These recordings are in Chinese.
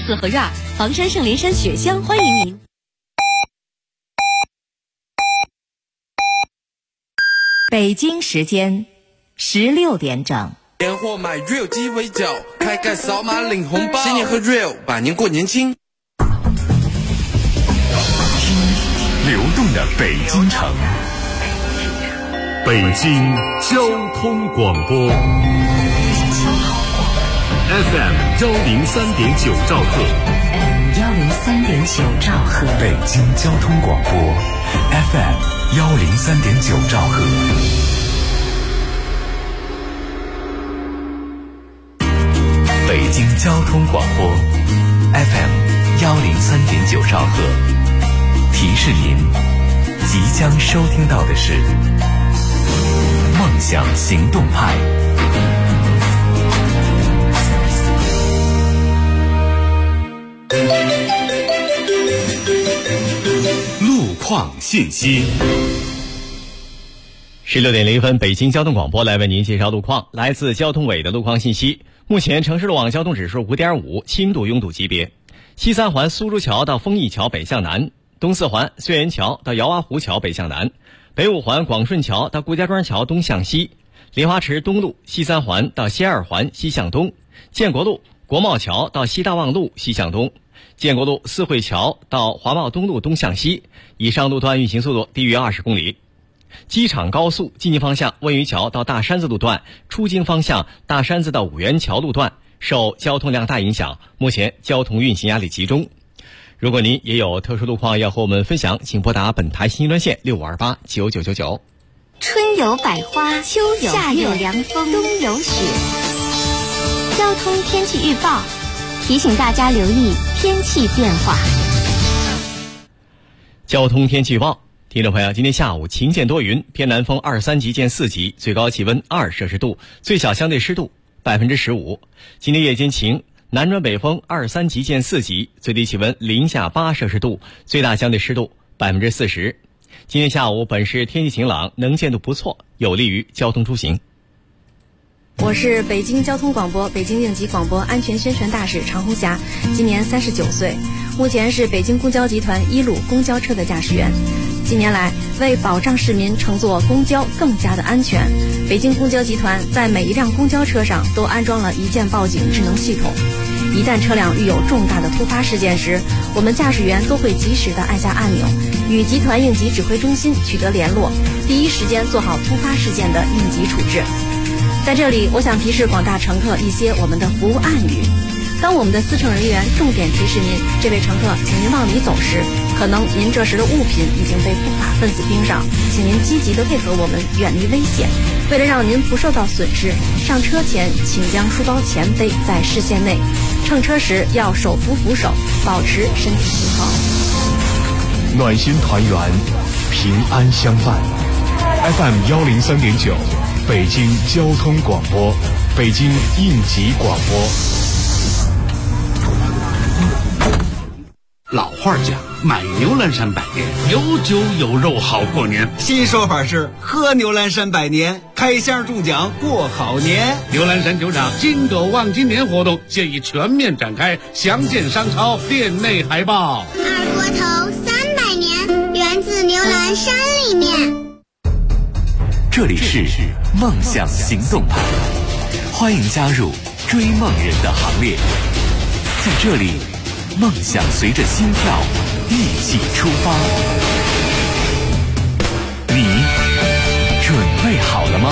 四合院，房山圣莲山雪乡欢迎您。 北京时间16点整。 年货买 real 鸡尾酒，开盖扫码领红包，新年喝 real， 百年过年轻。 流动的北京城，北京交通广播 FM 103.9兆赫 103.9兆赫， 北京交通广播 FM 103.9兆赫。北京交通广播 FM 103.9兆赫，提示您即将收听到的是梦想行动派。路况信息。 16点0分，北京交通广播来为您介绍路况。来自交通委的路况信息，目前城市路网交通指数5.5，轻度拥堵级别。西三环苏州桥到丰益桥北向南，东四环绥源桥到姚洼湖桥北向南，北五环广顺桥到顾家庄桥东向西，莲花池东路西三环到西二环西向东，建国路国贸桥到西大望路西向东，建国路四惠桥到华贸东路东向西，以上路段运行速度低于20公里。机场高速进京方向温榆桥到大山子路段，出京方向大山子到五元桥路段受交通量大影响，目前交通运行压力集中。如果您也有特殊路况要和我们分享，请拨打本台新一专线65289999。 春有百花，秋有夏有凉风，冬有雪。交通天气预报提醒大家留意天气变化。 交通天气预报，听众朋友，今天下午晴见多云，偏南风23级见4级，最高气温2摄氏度，最小相对湿度15%。今天夜间晴，南转北风23级见4级，最低气温零下8摄氏度，最大相对湿度40%。今天下午本市天气晴朗，能见度不错，有利于交通出行。 我是北京交通广播北京应急广播安全宣传大使常红霞，今年39岁，目前是北京公交集团1路公交车的驾驶员。近年来，为保障市民乘坐公交更加的安全，北京公交集团在每一辆公交车上都安装了一键报警智能系统。一旦车辆遇有重大的突发事件时，我们驾驶员都会及时的按下按钮，与集团应急指挥中心取得联络，第一时间做好突发事件的应急处置。在这里，我想提示广大乘客一些我们的服务暗语。当我们的司乘人员重点提示您这位乘客请您往里走时，可能您这时的物品已经被不法分子盯上，请您积极的配合我们，远离危险。为了让您不受到损失，上车前请将书包前背在视线内，乘车时要手扶扶手，保持身体平衡。 暖心团圆，平安相伴。FM 103.9，北京交通广播，北京应急广播。 老话讲，买牛栏山百年，有酒有肉好过年。 新说法是喝牛栏山百年，开箱中奖过好年。 牛栏山酒厂金狗望金年活动现已全面展开，详见商超店内海报。 二锅头300年，源自牛栏山里面。 这里是梦想行动派，欢迎加入追梦人的行列。在这里，梦想随着心跳一起出发。你准备好了吗？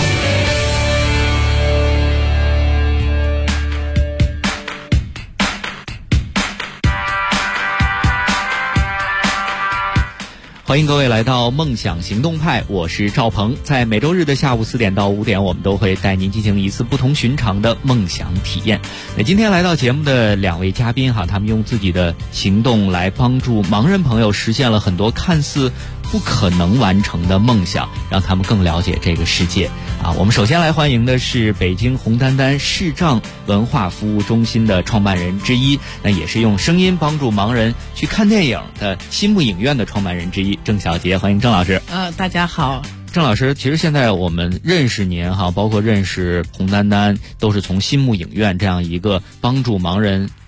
欢迎各位来到梦想行动派，我是赵鹏。在每周日的下午4点到5点，我们都会带您进行一次不同寻常的梦想体验。那今天来到节目的2位嘉宾他们用自己的行动来帮助盲人朋友实现了很多看似不可能完成的梦想，让他们更了解这个世界。我们首先来欢迎的是北京红丹丹视障文化服务中心的创办人之一，那也是用声音帮助盲人去看电影的新木影院的创办人之一，郑小杰。欢迎郑老师。 大家好。 郑老师，其实现在我们认识您包括认识红丹丹，都是从新木影院这样一个帮助盲人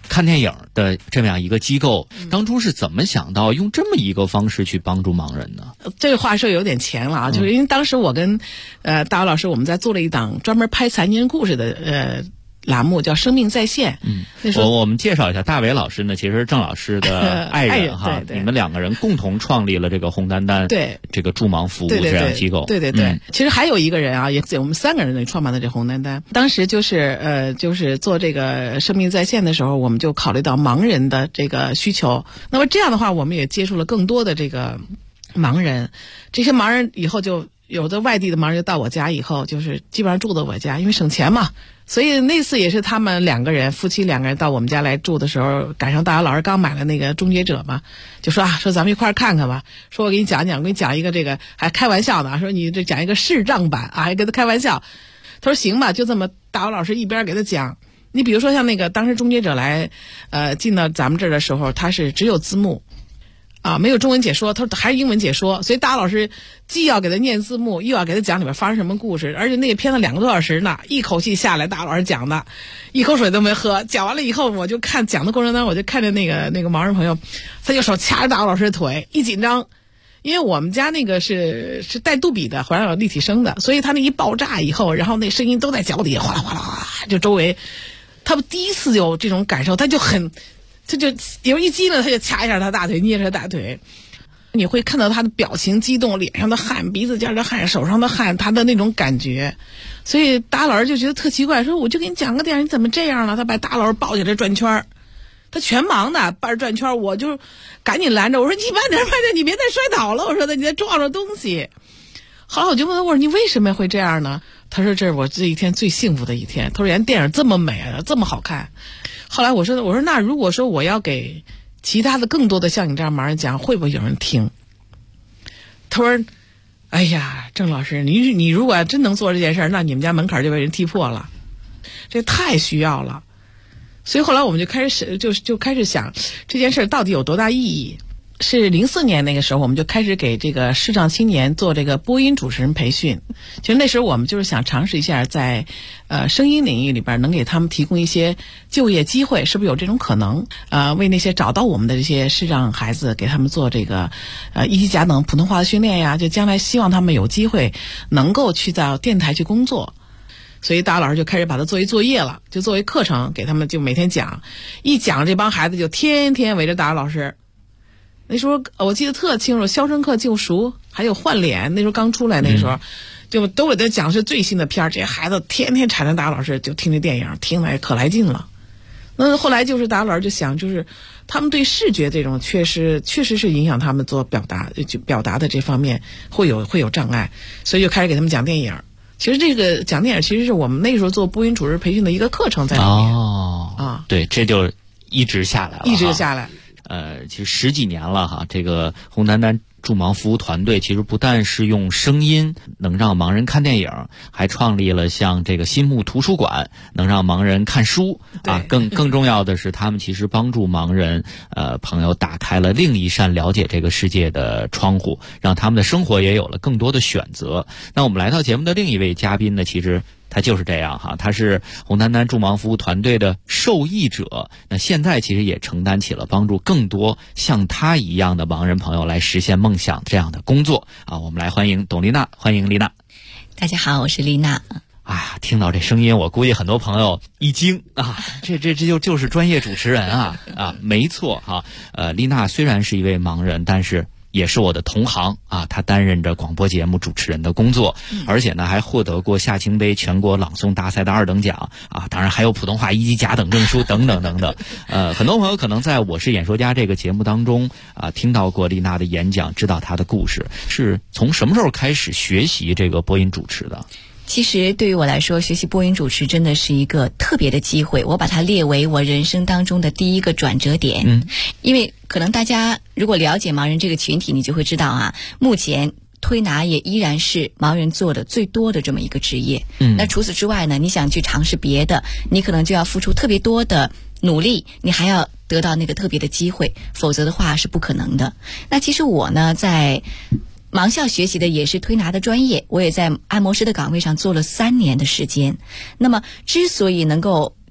看电影的这么样一个机构，当初是怎么想到用这么一个方式去帮助盲人呢？ 这个话说有点前了啊，就是因为当时我跟大姚老师我们在做了一档专门拍残疾人故事的栏目，叫《生命在线》。那时候我们介绍一下，大伟老师呢其实是郑老师的爱人哈， 对， 你们两个人共同创立了这个红丹丹对这个助盲服务这样机构。 对，其实还有一个人啊，也我们3个人创办的这红丹丹。当时就是做这个生命在线的时候，我们就考虑到盲人的这个需求。那么这样的话，我们也接触了更多的这个盲人，这些盲人以后就有的外地的盲人就到我家以后，就是基本上住在我家，因为省钱嘛。所以那次也是他们2个人，夫妻2个人到我们家来住的时候，赶上大姚老师刚买了那个《终结者》嘛，就说咱们一块儿看看吧。说我给你讲讲，我给你讲一个这个，还开玩笑的，说你这讲一个视障版啊，还跟他开玩笑。他说行吧，就这么大姚老师一边给他讲。你比如说像那个当时《终结者》来进到咱们这儿的时候，他是只有字幕。没有中文解说，他还是英文解说，所以大老师既要给他念字幕，又要给他讲里边发生什么故事，而且那个片子2个多小时呢，一口气下来，大老师讲的，一口水都没喝。讲完了以后，我就看讲的过程当中，我就看着那个盲人朋友，他就手掐着大老师的腿，一紧张，因为我们家那个是带杜比的，环绕有立体声的，所以他那一爆炸以后，然后那声音都在脚底下哗啦哗啦哗啦，就周围，他们第一次有这种感受，他就有一激灵，他就掐一下他大腿，捏着他大腿，你会看到他的表情激动，脸上的汗，鼻子尖的汗，手上的汗，他的那种感觉。所以大老师就觉得特奇怪，说我就给你讲个电影，你怎么这样了？他把大老师抱起来转圈，他全盲的，抱着转圈，我就赶紧拦着，我说你慢点，你别再摔倒了，我说的你再撞着东西。后来我就问他，我说你为什么会这样呢？他说这是我这一天最幸福的一天。他说人家电影这么美啊，这么好看。后来我说那如果说我要给其他的更多的像你这样盲人讲，会不会有人听？他说哎呀，郑老师，你如果真能做这件事，那你们家门槛就被人踢破了，这太需要了。所以后来我们就开始想这件事到底有多大意义。是04年那个时候，我们就开始给这个视障青年做这个播音主持人培训。其实那时候我们就是想尝试一下，在声音领域里边能给他们提供一些就业机会，是不是有这种可能？为那些找到我们的这些视障孩子，给他们做这个一级甲等普通话的训练呀，就将来希望他们有机会能够去到电台去工作。所以大老师就开始把它作为作业了，就作为课程给他们，就每天讲，一讲这帮孩子就天天围着大老师。那时候我记得特清楚，《肖申克救赎》还有《换脸》，那时候刚出来，那时候就都给他讲是最新的片儿。这些孩子天天缠着大老师就听这电影，听来可来劲了。那后来就是大老师就想，就是他们对视觉这种确实是影响他们做表达的这方面会有障碍，所以就开始给他们讲电影。其实这个讲电影其实是我们那时候做播音主持培训的一个课程在里面。 对，这就一直下来了， 一直下来。 其实10几年了哈，这个红丹丹助盲服务团队其实不但是用声音能让盲人看电影，还创立了像这个新木图书馆，能让盲人看书啊。更重要的是，他们其实帮助盲人朋友打开了另一扇了解这个世界的窗户，让他们的生活也有了更多的选择。那我们来到节目的另一位嘉宾呢，其实他就是这样哈，他是红丹丹助盲服务团队的受益者，那现在其实也承担起了帮助更多像他一样的盲人朋友来实现梦想这样的工作啊。我们来欢迎董丽娜，欢迎丽娜。 大家好，我是丽娜。 听到这声音，我估计很多朋友一惊啊，这就是专业主持人啊，没错哈。丽娜虽然是一位盲人，但是也是我的同行啊，他担任着广播节目主持人的工作，而且呢还获得过夏青杯全国朗诵大赛的2等奖啊，当然还有普通话1级甲等证书等等等等。很多朋友可能在我是演说家这个节目当中听到过丽娜的演讲，知道她的故事。是从什么时候开始学习这个播音主持的？ 其实对于我来说，学习播音主持真的是一个特别的机会，我把它列为我人生当中的第一个转折点。因为可能大家如果了解盲人这个群体，你就会知道目前推拿也依然是盲人做的最多的这么一个职业。那除此之外呢，你想去尝试别的，你可能就要付出特别多的努力，你还要得到那个特别的机会，否则的话是不可能的。那其实我呢，在盲校学习的也是推拿的专业，我也在按摩师的岗位上做了3年的时间。那么之所以能够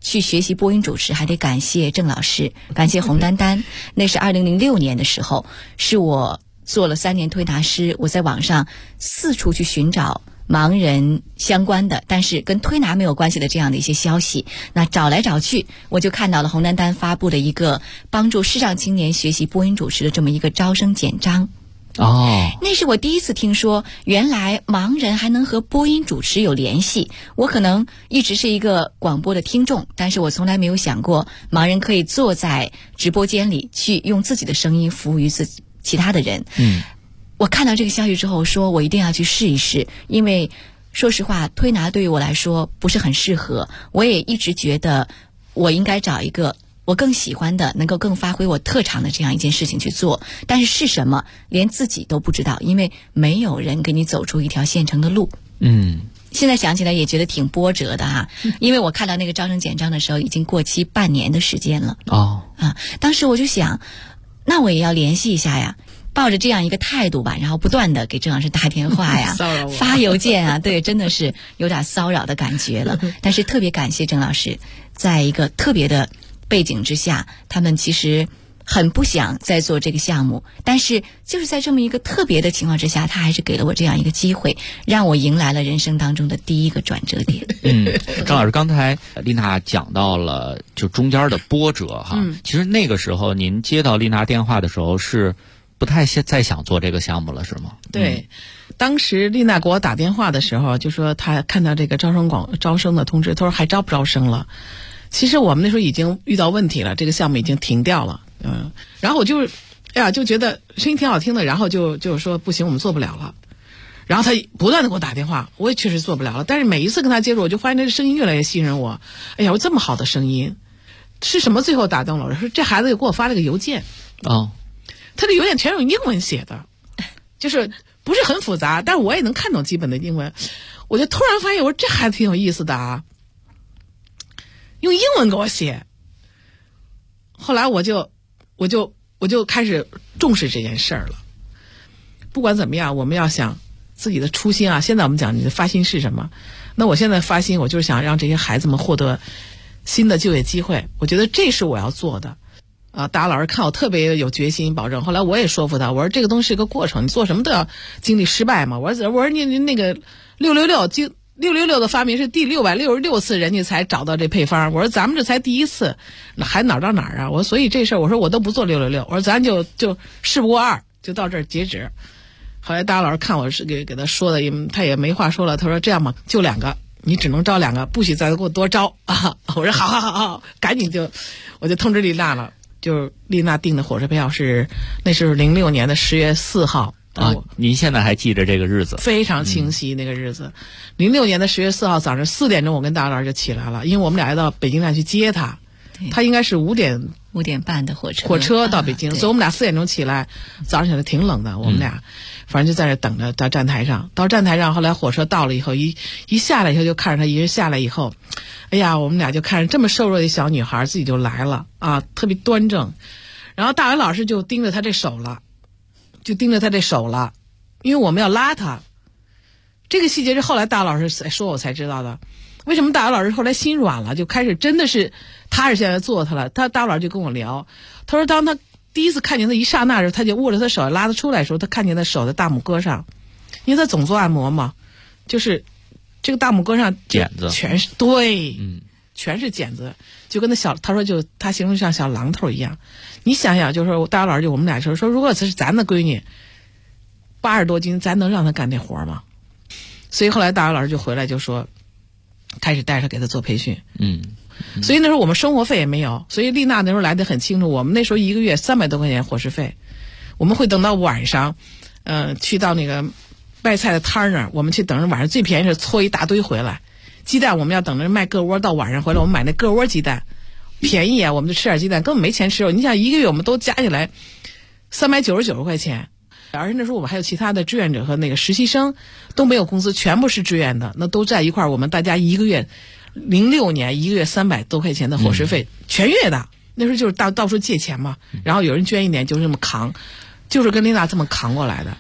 去学习播音主持，还得感谢郑老师，感谢洪丹丹。那是2006年的时候，是我做了3年推拿师，我在网上四处去寻找盲人相关的，但是跟推拿没有关系的这样的一些消息。那找来找去，我就看到了洪丹丹发布的一个帮助视障青年学习播音主持的这么一个招生简章。那是我第一次听说，原来盲人还能和播音主持有联系。我可能一直是一个广播的听众，但是我从来没有想过，盲人可以坐在直播间里去用自己的声音服务于其他的人。我看到这个消息之后，说我一定要去试一试，因为说实话，推拿对于我来说不是很适合。我也一直觉得我应该找一个我更喜欢的，能够更发挥我特长的这样一件事情去做，但是什么连自己都不知道，因为没有人给你走出一条现成的路。现在想起来也觉得挺波折的哈，因为我看到那个招生简章的时候已经过期半年的时间了。当时我就想，那我也要联系一下呀，抱着这样一个态度吧，然后不断的给郑老师打电话呀发邮件啊，对，真的是有点骚扰的感觉了。但是特别感谢郑老师，在一个特别的背景之下，他们其实很不想再做这个项目，但是就是在这么一个特别的情况之下，他还是给了我这样一个机会，让我迎来了人生当中的第一个转折点。 张老师，刚才丽娜讲到了就中间的波折哈，其实那个时候您接到丽娜电话的时候是不太再想做这个项目了，是吗？ 对，当时丽娜给我打电话的时候，就说她看到这个招生的通知，她说还招不招生了。其实我们那时候已经遇到问题了，这个项目已经停掉了。然后我就觉得声音挺好听的，然后就说不行，我们做不了了。然后他不断的给我打电话，我也确实做不了了。但是每一次跟他接触，我就发现这声音越来越吸引我。哎呀，我这么好的声音，是什么最后打动了我？说这孩子给我发了个邮件。他的邮件全用英文写的，就是不是很复杂，但是我也能看懂基本的英文。我就突然发现，我说这孩子挺有意思的啊，用英文给我写。后来我就开始重视这件事儿了。不管怎么样，我们要想自己的初心啊。现在我们讲你的发心是什么？那我现在发心，我就是想让这些孩子们获得新的就业机会。我觉得这是我要做的。大老师看我特别有决心保证，后来我也说服他，我说这个东西是个过程，你做什么都要经历失败嘛。我说你那个666的发明是第666次人家才找到这配方，我说咱们这才第1次，那还哪儿到哪儿啊？我说所以这事儿，我说我都不做666，我说咱就事不过2，就到这儿截止。后来大老师看我是给他说的，他也没话说了，他说这样吧，就2个，你只能招2个，不许再给我多招啊！我说好，赶紧我就通知丽娜了。就是丽娜订的火车票那是06年的10月4号您现在还记着这个日子？ 非常清晰，那个日子，06年的10月4号早上4点钟，我跟大老师就起来了，因为我们俩要到北京站去接他，他应该是5点半的火车到北京，所以我们俩4点钟起来，早上起来挺冷的，我们俩反正就在这等着到站台上。到站台上，后来火车到了以后，一下来以后就看着他一人下来以后，哎呀，我们俩就看着这么瘦弱的小女孩自己就来了啊，特别端正。然后大伟老师就盯着他这手了，因为我们要拉他。这个细节是后来大伟老师说我才知道的。为什么大伟老师后来心软了，就开始真的是踏实下来做他了。大伟老师就跟我聊，他说当他第一次看见他一刹那时候，他就握着他手拉他出来的时候，他看见他手的大拇哥上，因为他总做按摩嘛，就是这个大拇哥上茧子全是对，全是茧子，就跟他说他形容像小榔头一样。你想想，就是说大伟老师就我们俩说如果这是咱的闺女80多斤，咱能让她干这活吗？所以后来大伟老师就回来就说，开始带着给他做培训。所以那时候我们生活费也没有，所以丽娜那时候来得很清楚，我们那时候1个月300多块钱伙食费，我们会等到晚上，去到那个卖菜的摊儿那儿，我们去等着晚上最便宜是搓一大堆回来，鸡蛋我们要等着卖个窝，到晚上回来我们买那个窝鸡蛋，便宜啊，我们就吃点鸡蛋，根本没钱吃肉。你想1个月我们都加起来399块钱，而且那时候我们还有其他的志愿者和那个实习生都没有工资，全部是志愿的，那都在一块儿，我们大家1个月06年1个月300多块钱的伙食费，全月的。那时候就是到处借钱嘛，然后有人捐一点，就是这么扛，就是跟丽娜这么扛过来的。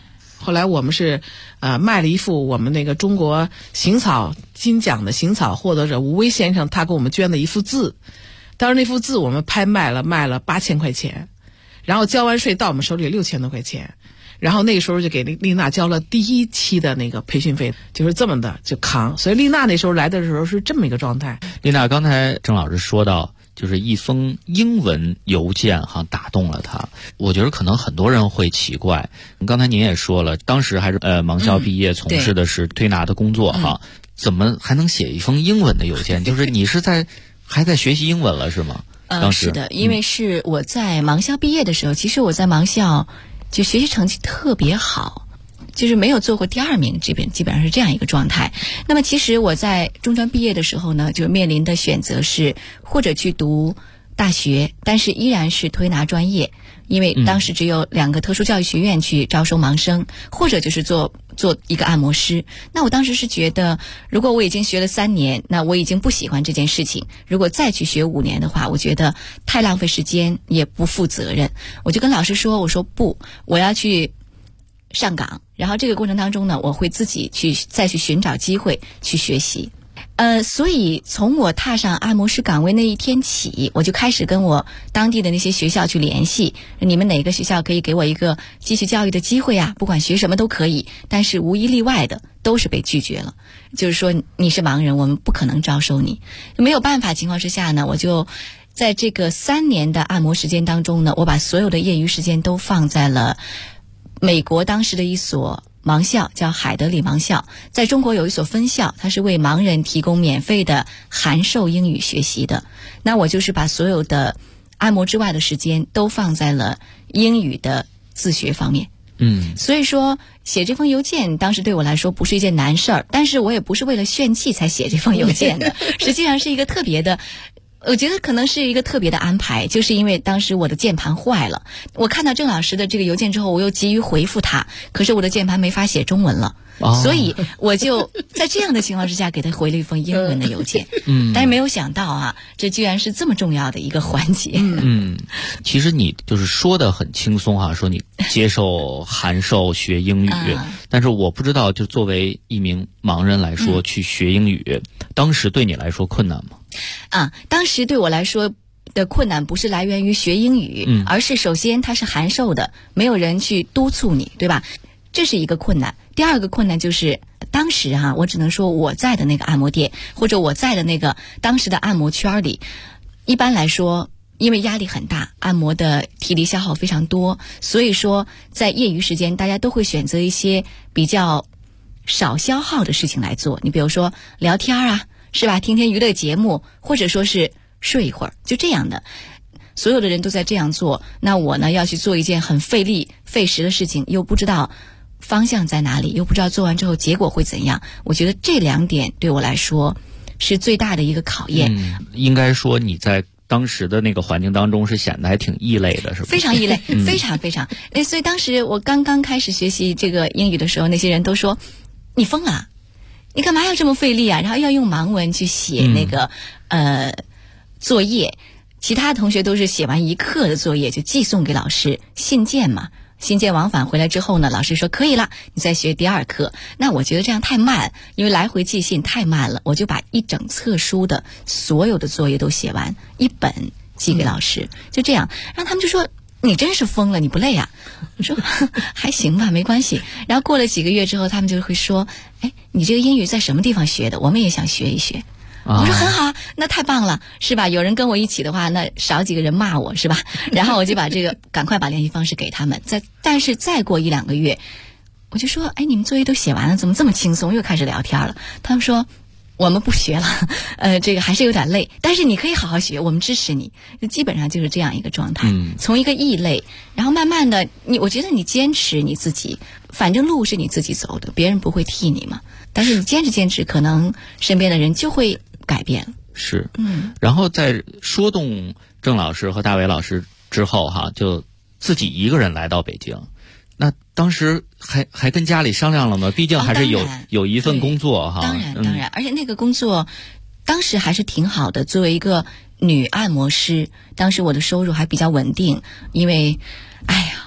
后来我们是卖了一幅我们那个中国行草金奖的行草获得者吴威先生他给我们捐的一幅字，当时那幅字我们拍卖了8000块钱，然后交完税到我们手里6000多块钱，然后那个时候就给丽娜交了第1期的那个培训费，就是这么的就扛。所以丽娜那时候来的时候是这么一个状态。 丽娜，刚才郑老师说到就是一封英文邮件打动了她，我觉得可能很多人会奇怪，刚才您也说了，当时还是盲校毕业，从事的是推拿的工作怎么还能写一封英文的邮件？就是你是还在学习英文了是吗？ 是的，因为是我在盲校毕业的时候，其实我在盲校就学习成绩特别好，就是没有做过第2名，基本上是这样一个状态。那么其实我在中专毕业的时候呢，就面临的选择是或者去读大学，但是依然是推拿专业，因为当时只有2个特殊教育学院去招收盲生，或者就是做一个按摩师。那我当时是觉得，如果我已经学了3年，那我已经不喜欢这件事情，如果再去学5年的话，我觉得太浪费时间，也不负责任。我就跟老师说，我说不，我要去上岗，然后这个过程当中呢，我会自己再去寻找机会去学习。所以从我踏上按摩师岗位那一天起，我就开始跟我当地的那些学校去联系，你们哪个学校可以给我一个继续教育的机会啊？不管学什么都可以，但是无一例外的都是被拒绝了。就是说你是盲人，我们不可能招收你。没有办法情况之下呢，我就在这个3年的按摩时间当中呢，我把所有的业余时间都放在了美国当时的一所盲校，叫海德里盲校，在中国有一所分校，它是为盲人提供免费的函授英语学习的。那我就是把所有的按摩之外的时间都放在了英语的自学方面。所以说写这封邮件当时对我来说不是一件难事儿，但是我也不是为了炫气才写这封邮件的，实际上是一个特别的，我觉得可能是一个特别的安排，就是因为当时我的键盘坏了，我看到郑老师的这个邮件之后，我又急于回复他，可是我的键盘没法写中文了，所以我就在这样的情况之下给他回了一封英文的邮件。但是没有想到这居然是这么重要的一个环节。 其实你就是说的很轻松说你接受函授学英语，但是我不知道就作为一名盲人来说，去学英语当时对你来说困难吗？ 当时对我来说的困难不是来源于学英语，而是首先它是函授的，没有人去督促你，对吧？这是一个困难。第二个困难就是当时我只能说我在的那个按摩店，或者我在的那个当时的按摩圈里，一般来说因为压力很大，按摩的体力消耗非常多，所以说在业余时间大家都会选择一些比较少消耗的事情来做。你比如说聊天是吧，听听娱乐节目，或者说是睡一会儿，就这样的。所有的人都在这样做，那我呢要去做一件很费力费时的事情，又不知道方向在哪里，又不知道做完之后结果会怎样。我觉得这2点对我来说是最大的一个考验。 应该说你在当时的那个环境当中是显得还挺异类的，是吧？ 非常异类，非常非常。所以当时我刚刚开始学习这个英语的时候，那些人都说你疯了，你干嘛要这么费力然后要用盲文去写那个作业。其他同学都是写完1课的作业就寄送给老师，信件嘛，信件往返回来之后呢，老师说可以了，你再学第2课。那我觉得这样太慢，因为来回寄信太慢了，我就把1整册书的所有的作业都写完，1本寄给老师，就这样。然后他们就说你真是疯了，你不累啊？我说还行吧，没关系。然后过了几个月之后，他们就会说，你这个英语在什么地方学的？我们也想学一学。我说很好，那太棒了，是吧？有人跟我一起的话，那少几个人骂我，是吧？然后我就把这个赶快把联系方式给他们。但是再过1-2个月，我就说，你们作业都写完了，怎么这么轻松？又开始聊天了。他们说我们不学了，这个还是有点累，但是你可以好好学，我们支持你。基本上就是这样一个状态。从一个异类，然后慢慢的，我觉得你坚持你自己，反正路是你自己走的，别人不会替你嘛。但是你坚持，可能身边的人就会改变了。 是，然后在说动郑老师和大伟老师之后就自己一个人来到北京。那当时还跟家里商量了吗？毕竟还是有一份工作当然，而且那个工作当时还是挺好的。作为一个女按摩师，当时我的收入还比较稳定，因为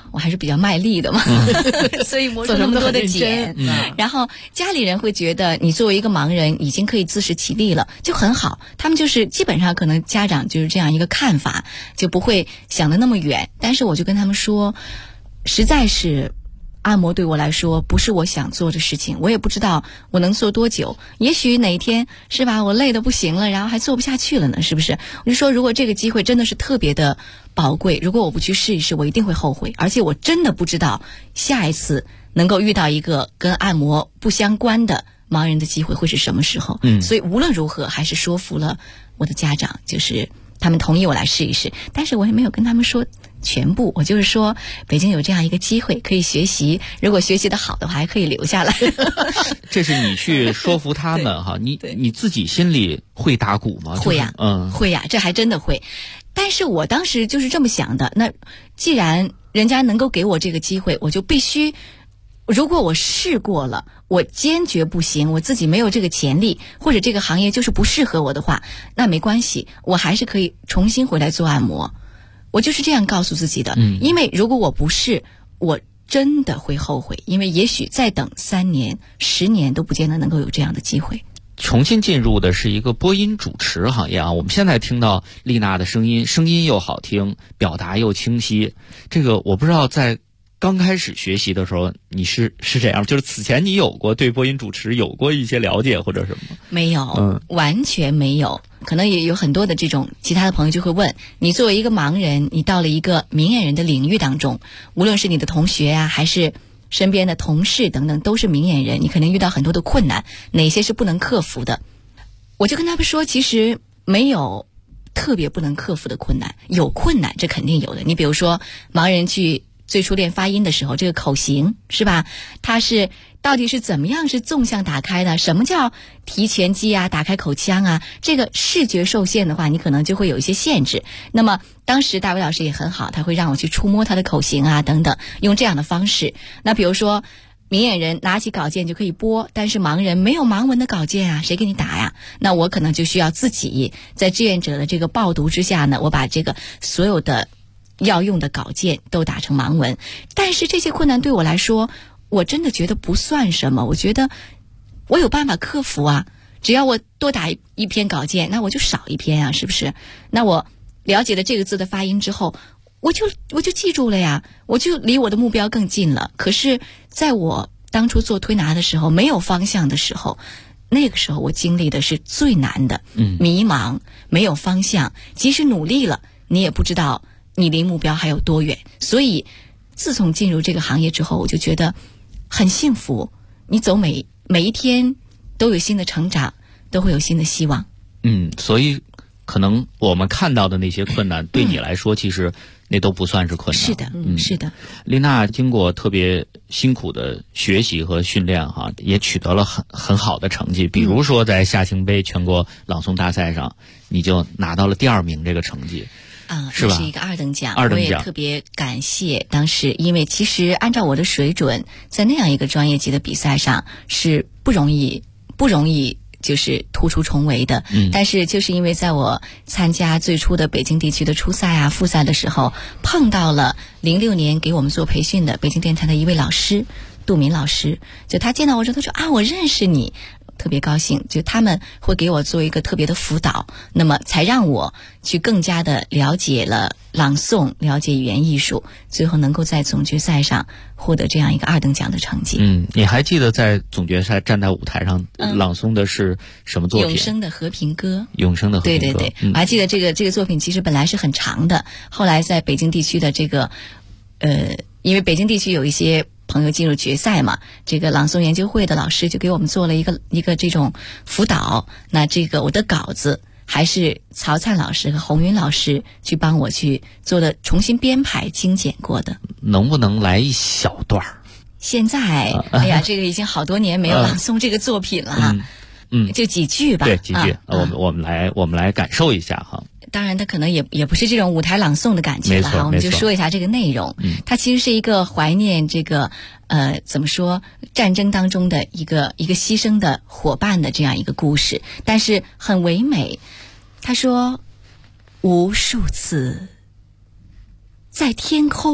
我还是比较卖力的嘛，所以磨出那么多的茧。然后家里人会觉得你作为一个盲人已经可以自食其力了，就很好。他们就是基本上可能家长就是这样一个看法，就不会想得那么远。但是我就跟他们说，实在是按摩对我来说不是我想做的事情，我也不知道我能做多久，也许哪一天是吧，我累得不行了，然后还做不下去了呢，是不是？我就说如果这个机会真的是特别的宝贵，如果我不去试一试，我一定会后悔，而且我真的不知道下一次能够遇到一个跟按摩不相关的盲人的机会会是什么时候。所以无论如何还是说服了我的家长，就是他们同意我来试一试，但是我也没有跟他们说全部，我就是说北京有这样一个机会可以学习，如果学习的好的话还可以留下来。 这是你去说服他们哈，你自己心里会打鼓吗？ 会呀，会呀，这还真的会。但是我当时就是这么想的，那既然人家能够给我这个机会，我就必须，如果我试过了，我坚决不行，我自己没有这个潜力，或者这个行业就是不适合我的话，那没关系，我还是可以重新回来做按摩。我就是这样告诉自己的，因为如果我不试，我真的会后悔，因为也许再等3年、10年都不见得能够有这样的机会。 重新进入的是一个播音主持行业啊，我们现在听到丽娜的声音又好听，表达又清晰，这个我不知道在刚开始学习的时候你是这样，就是此前你有过对播音主持有过一些了解或者什么？ 没有，完全没有。可能也有很多的这种其他的朋友就会问，你作为一个盲人，你到了一个明眼人的领域当中，无论是你的同学啊，还是身边的同事等等，都是明眼人，你可能遇到很多的困难，哪些是不能克服的？我就跟他们说，其实没有特别不能克服的困难，有困难这肯定有的。你比如说盲人去最初练发音的时候，这个口型是吧，它是到底是怎么样是纵向打开的，什么叫提拳肌啊，打开口腔啊，这个视觉受限的话，你可能就会有一些限制。那么当时大伟老师也很好，他会让我去触摸他的口型啊等等，用这样的方式。那比如说明眼人拿起稿件就可以播，但是盲人没有盲文的稿件啊，谁给你打呀？那我可能就需要自己在志愿者的这个报读之下呢，我把这个所有的要用的稿件都打成盲文。但是这些困难对我来说，我真的觉得不算什么，我觉得我有办法克服啊，只要我多打一篇稿件，那我就少一篇啊，是不是？那我了解了这个字的发音之后，我就记住了呀，我就离我的目标更近了。可是在我当初做推拿的时候，没有方向的时候，那个时候我经历的是最难的，迷茫，没有方向，即使努力了，你也不知道你离目标还有多远。所以自从进入这个行业之后，我就觉得很幸福，你走每一天都有新的成长，都会有新的希望。 所以可能我们看到的那些困难对你来说其实那都不算是困难。 是的，是的。 丽娜经过特别辛苦的学习和训练哈，也取得了很好的成绩。比如说在夏青杯全国朗诵大赛上，你就拿到了第2名这个成绩。 是吧？是一个2等奖。我也特别感谢当时，因为其实按照我的水准，在那样一个专业级的比赛上是不容易就是突出重围的。但是就是因为在我参加最初的北京地区的初赛啊、复赛的时候，碰到了06年给我们做培训的北京电台的一位老师，杜明老师，就他见到我之后，他说啊，我认识你。特别高兴，就他们会给我做一个特别的辅导，那么才让我去更加的了解了朗诵，了解语言艺术，最后能够在总决赛上获得这样一个2等奖的成绩。 你还记得在总决赛站在舞台上朗诵的是什么作品？ 永生的和平歌。 永生的和平歌。 对，我还记得这个作品其实本来是很长的，后来在北京地区的这个因为北京地区有一些朋友进入决赛嘛，这个朗诵研究会的老师就给我们做了一个这种辅导。那这个我的稿子还是曹灿老师和洪云老师去帮我去做的重新编排精简过的。 能不能来一小段？ 现在哎呀，这个已经好多年没有朗诵这个作品了哈。就几句吧。 对，几句。我们来感受一下哈。 当然它可能也不是这种舞台朗诵的感觉了哈，我们就说一下这个内容。它其实是一个怀念这个怎么说，战争当中的一个牺牲的伙伴的这样一个故事，但是很唯美。他说，无数次在天空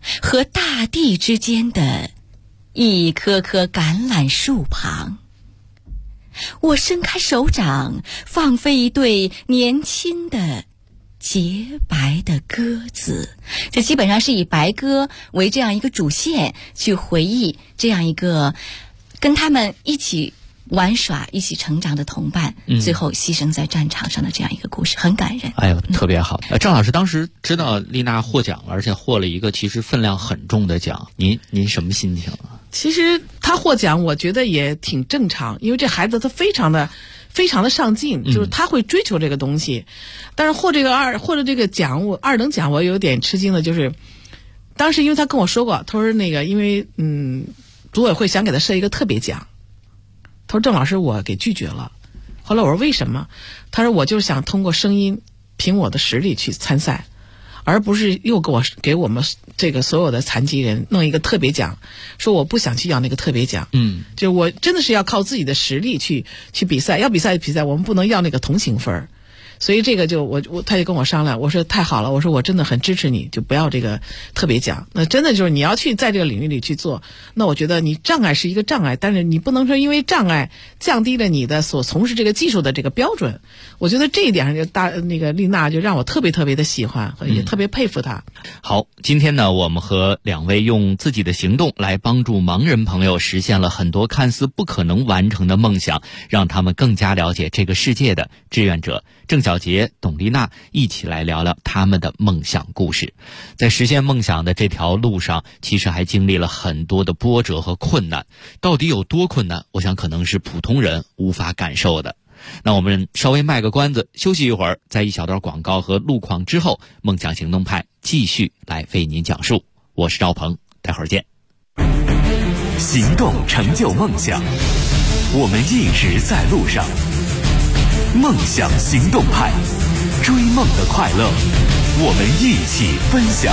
和大地之间的一棵棵橄榄树旁，我伸开手掌，放飞一对年轻的洁白的鸽子。这基本上是以白鸽为这样一个主线，去回忆这样一个跟他们一起玩耍一起成长的同伴，最后牺牲在战场上的这样一个故事，很感人。 哎呦，特别好。郑老师当时知道丽娜获奖了，而且获了一个其实分量很重的奖，您什么心情啊？ 其实他获奖我觉得也挺正常，因为这孩子他非常的上进，就是他会追求这个东西。但是获得这个奖，二等奖我有点吃惊的，就是当时因为他跟我说过，他说那个因为组委会想给他设一个特别奖，他说郑老师我给拒绝了。后来我说为什么？他说我就是想通过声音凭我的实力去参赛，而不是又给我们这个所有的残疾人弄一个特别奖，说我不想去要那个特别奖。就我真的是要靠自己的实力去比赛，要比赛我们不能要那个同情分。所以这个他就跟我商量，我说太好了，我说我真的很支持你，就不要这个特别奖。那真的就是你要去在这个领域里去做，那我觉得你障碍是一个障碍，但是你不能说因为障碍降低了你的所从事这个技术的这个标准。我觉得这一点上就那个丽娜就让我特别的喜欢，也特别佩服她。 好，今天呢，我们和两位用自己的行动来帮助盲人朋友实现了很多看似不可能完成的梦想，让他们更加了解这个世界的志愿者郑小杰、董丽娜一起来聊聊他们的梦想故事。在实现梦想的这条路上，其实还经历了很多的波折和困难。到底有多困难？我想可能是普通人无法感受的。那我们稍微卖个关子，休息一会儿，在一小段广告和路况之后，梦想行动派继续来为您讲述。我是赵鹏，待会儿见。 行动成就梦想，我们一直在路上。梦想行动派，追梦的快乐，我们一起分享。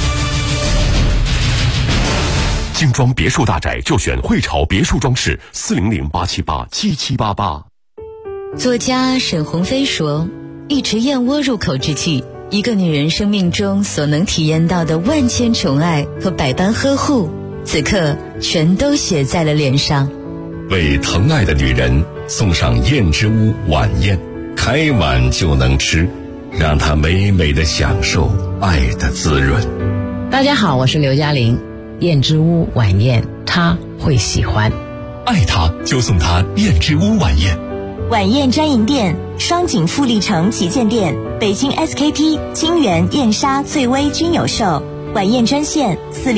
精装别墅大宅就选汇潮别墅装饰，400-878-7788。 作家沈鸿飞说，一池燕窝入口之际，一个女人生命中所能体验到的万千宠爱和百般呵护，此刻全都写在了脸上。 为疼爱的女人送上燕之屋晚宴，开碗就能吃，让她美美的享受爱的滋润。 大家好，我是刘嘉玲。燕之屋晚宴，她会喜欢。 爱她就送她燕之屋晚宴。 晚宴专营店：双井富力城旗舰店、北京 SKP、金源、燕莎、翠微均有售。晚宴专线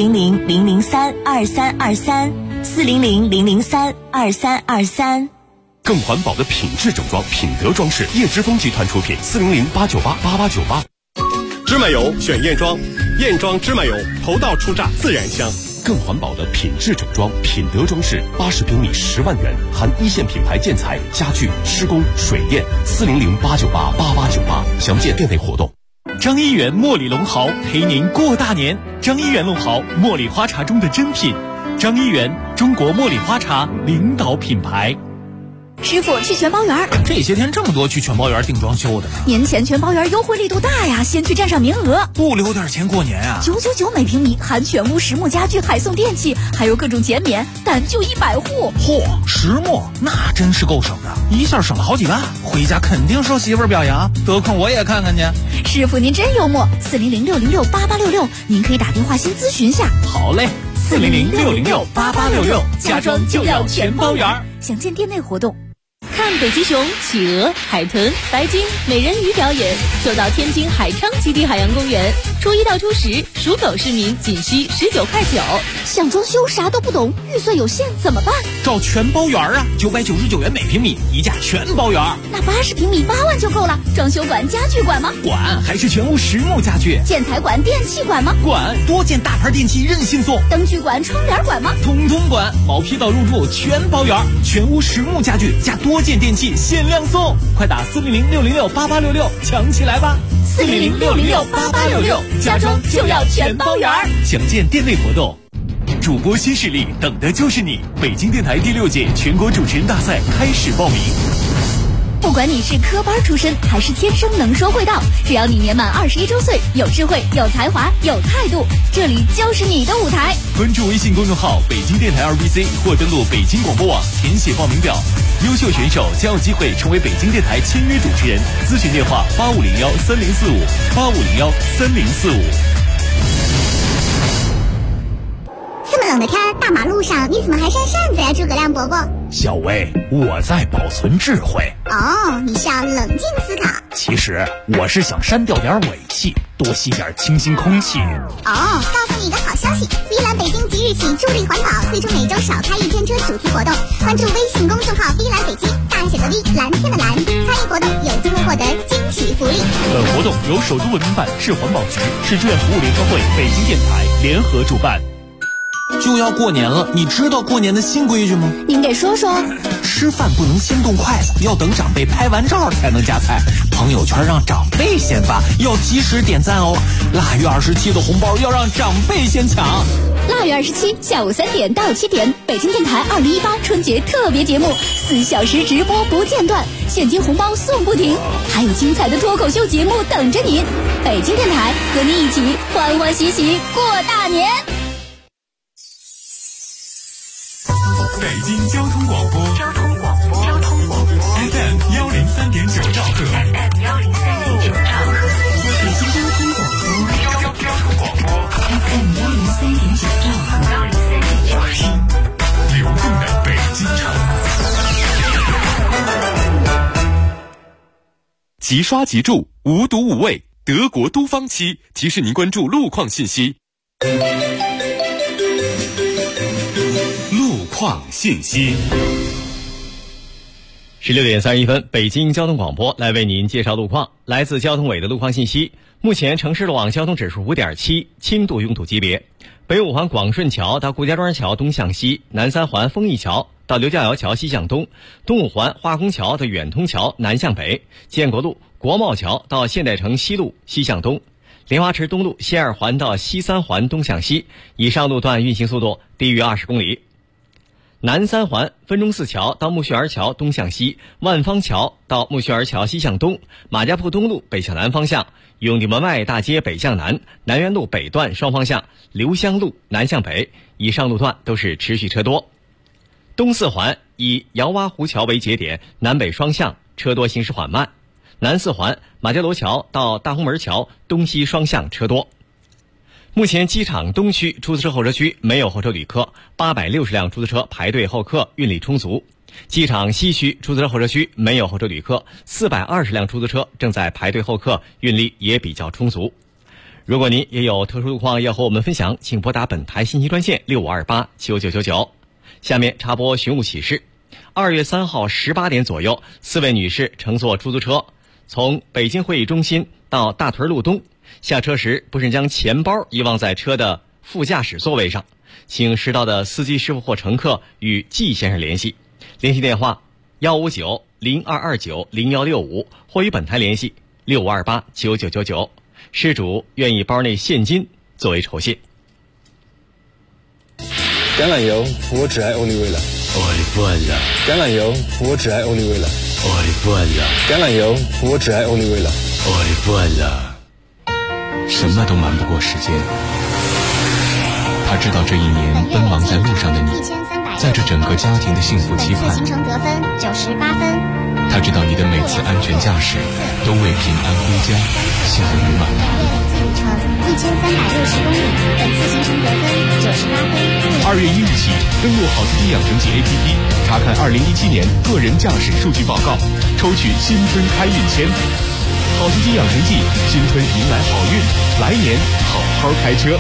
：400-003-2323，400-003-2323。 更环保的品质整装，品德装饰，叶之峰集团出品，400-898-8898。 芝麻油选燕庄，燕庄芝麻油，头道出榨自然香。 更环保的品质整装，品德装饰，80平米10万元，含一线品牌建材、家具、施工、水电，400-898-8898。详见店内活动。 张一元茉莉龙豪陪您过大年。张一元龙豪，茉莉花茶中的珍品。张一元，中国茉莉花茶领导品牌。 师傅，去全包园。 这些天这么多去全包园订装修的呢。 年前全包园优惠力度大呀，先去占上名额， 不留点钱过年啊 ！999每平米，含全屋实木家具，还送电器，还有各种减免，但就100户。 嚯，实木那真是够省的，一下省了好几万，回家肯定受媳妇儿表扬，得空我也看看去。 师傅您真幽默，400-606-8866，您可以打电话先咨询下。 好嘞，400-606-8866，家装就要全包园。 详见店内活动。看北极熊、企鹅、海豚、白鲸、美人鱼表演，就到天津海昌基地海洋公园。初1到初10，属狗市民仅需19.9块。想装修啥都不懂，预算有限怎么办？ 找全包园啊，999元每平米，一价全包园。 那80平米8万就够了。装修馆、家具馆吗？ 管，还是全屋实木家具。 建材馆、电器馆吗？ 管，多件大牌电器任性送。 灯具馆、窗帘馆吗？ 通通管，毛坯到入住全包园，全屋实木家具加多件电器限量送，快打400-606-8866抢起来吧！400-606-8866，家装就要全包圆。 详见店内活动。 主播新势力，等的就是你！北京电台第6届全国主持人大赛开始报名。 不管你是科班出身还是天生能说会道，只要你年满21周岁，有智慧、有才华、有态度，这里就是你的舞台。 关注微信公众号北京电台2BC 或登录北京广播网填写报名表，优秀选手将有机会成为北京电台签约主持人。咨询电话85013045，85013045。 这么冷的天，大马路上你怎么还扇扇子呀，诸葛亮伯伯？ 小薇，我在保存智慧。 哦，你是要冷静思考。 其实我是想删掉点尾气，多吸点清新空气。 哦，告诉你一个好消息，V 蓝北京即日起助力环保，推出每周少开1天车主题活动。关注微信公众号 V 蓝北京，大写的 V， 蓝天的蓝，参与活动有机会获得惊喜福利。 本活动由首都文明办、市环保局、市志愿服务联合会、北京电台联合主办。 就要过年了，你知道过年的新规矩吗？ 您给说说。 吃饭不能先动筷子，要等长辈拍完照才能夹菜。朋友圈让长辈先发，要及时点赞哦。腊月27的红包要让长辈先抢。 腊月27下午3点到7点，北京电台2018春节特别节目，4小时直播不间断，现金红包送不停，还有精彩的脱口秀节目等着您。北京电台和你一起欢欢喜喜过大年。 北京交通广播FM 103.9兆赫，北京交通广播 FM 103.9兆赫，听流动的北京城。即刷即住，无毒无味，德国都芳漆提示您关注路况信息。路况信息。 16点31分，北京交通广播来为您介绍路况。来自交通委的路况信息，目前城市路网交通指数5.7，轻度拥堵级别。北五环广顺桥到顾家庄桥东向西，南三环丰益桥到刘家窑桥西向东，东五环化工桥到远通桥南向北，建国路国贸桥到现代城西路西向东，莲花池东路西二环到西三环东向西，以上路段运行速度低于20公里。南三环分钟寺桥到木樨园桥东向西，万方桥到木樨园桥西向东，马家铺东路北向南方向，永定门外大街北向南，南园路北段双方向，刘香路南向北，以上路段都是持续车多。东四环以姚洼湖桥为节点，南北双向车多，行驶缓慢。南四环马家楼桥到大红门桥东西双向车多。目前机场东区出租车候车区没有候车旅客，860辆出租车排队候客，运力充足。机场西区出租车候车区没有候车旅客，420辆出租车正在排队候客，运力也比较充足。如果您也有特殊路况要和我们分享，请拨打本台信息专线65289999。下面插播寻物启事。2月3号18点左右，4位女士乘坐出租车从北京会议中心到大屯路东，下车时不慎将钱包遗忘在车的副驾驶座位上，请识到的司机师傅或乘客与季先生联系，联系电话159-0229-0165，或与本台联系65289999，失主愿以包内现金作为酬谢。 橄榄油，我只爱 Olive 了。Olive。橄榄油，我只爱 Olive 了。Olive。橄榄油，我只爱 Olive 了。Olive。 什么都瞒不过时间。他知道这一年奔忙在路上的你，在这整个家庭的幸福期盼。 行程得分98分。 他知道你的每次安全驾驶都为平安归家下雨满堂。 1360公里，本次行程得分98分。 2月1日起，登录好司机养成记 APP， 查看2017年个人驾驶数据报告，抽取新春开运签。好司机养成记，新春迎来好运，来年好好开车。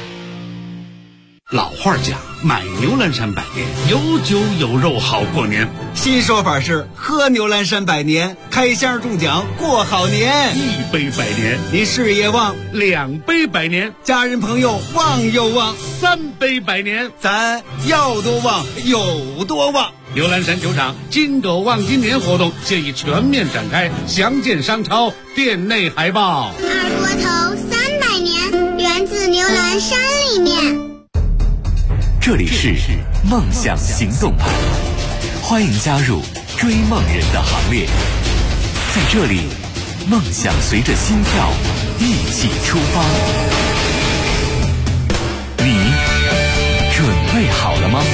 老话讲，买牛栏山百年，有酒有肉好过年。 新说法是喝牛栏山百年，开箱中奖过好年。 1杯百年， 你事业旺 ；2杯百年， 家人朋友旺又旺 ；3杯百年， 咱要多旺有多旺。 牛栏山酒厂金狗旺今年活动现已全面展开，详见商超店内海报。 二锅头300年，源自牛栏山里面。 这里是梦想行动派，欢迎加入追梦人的行列。 在这里，梦想随着心跳一起出发。你准备好了吗？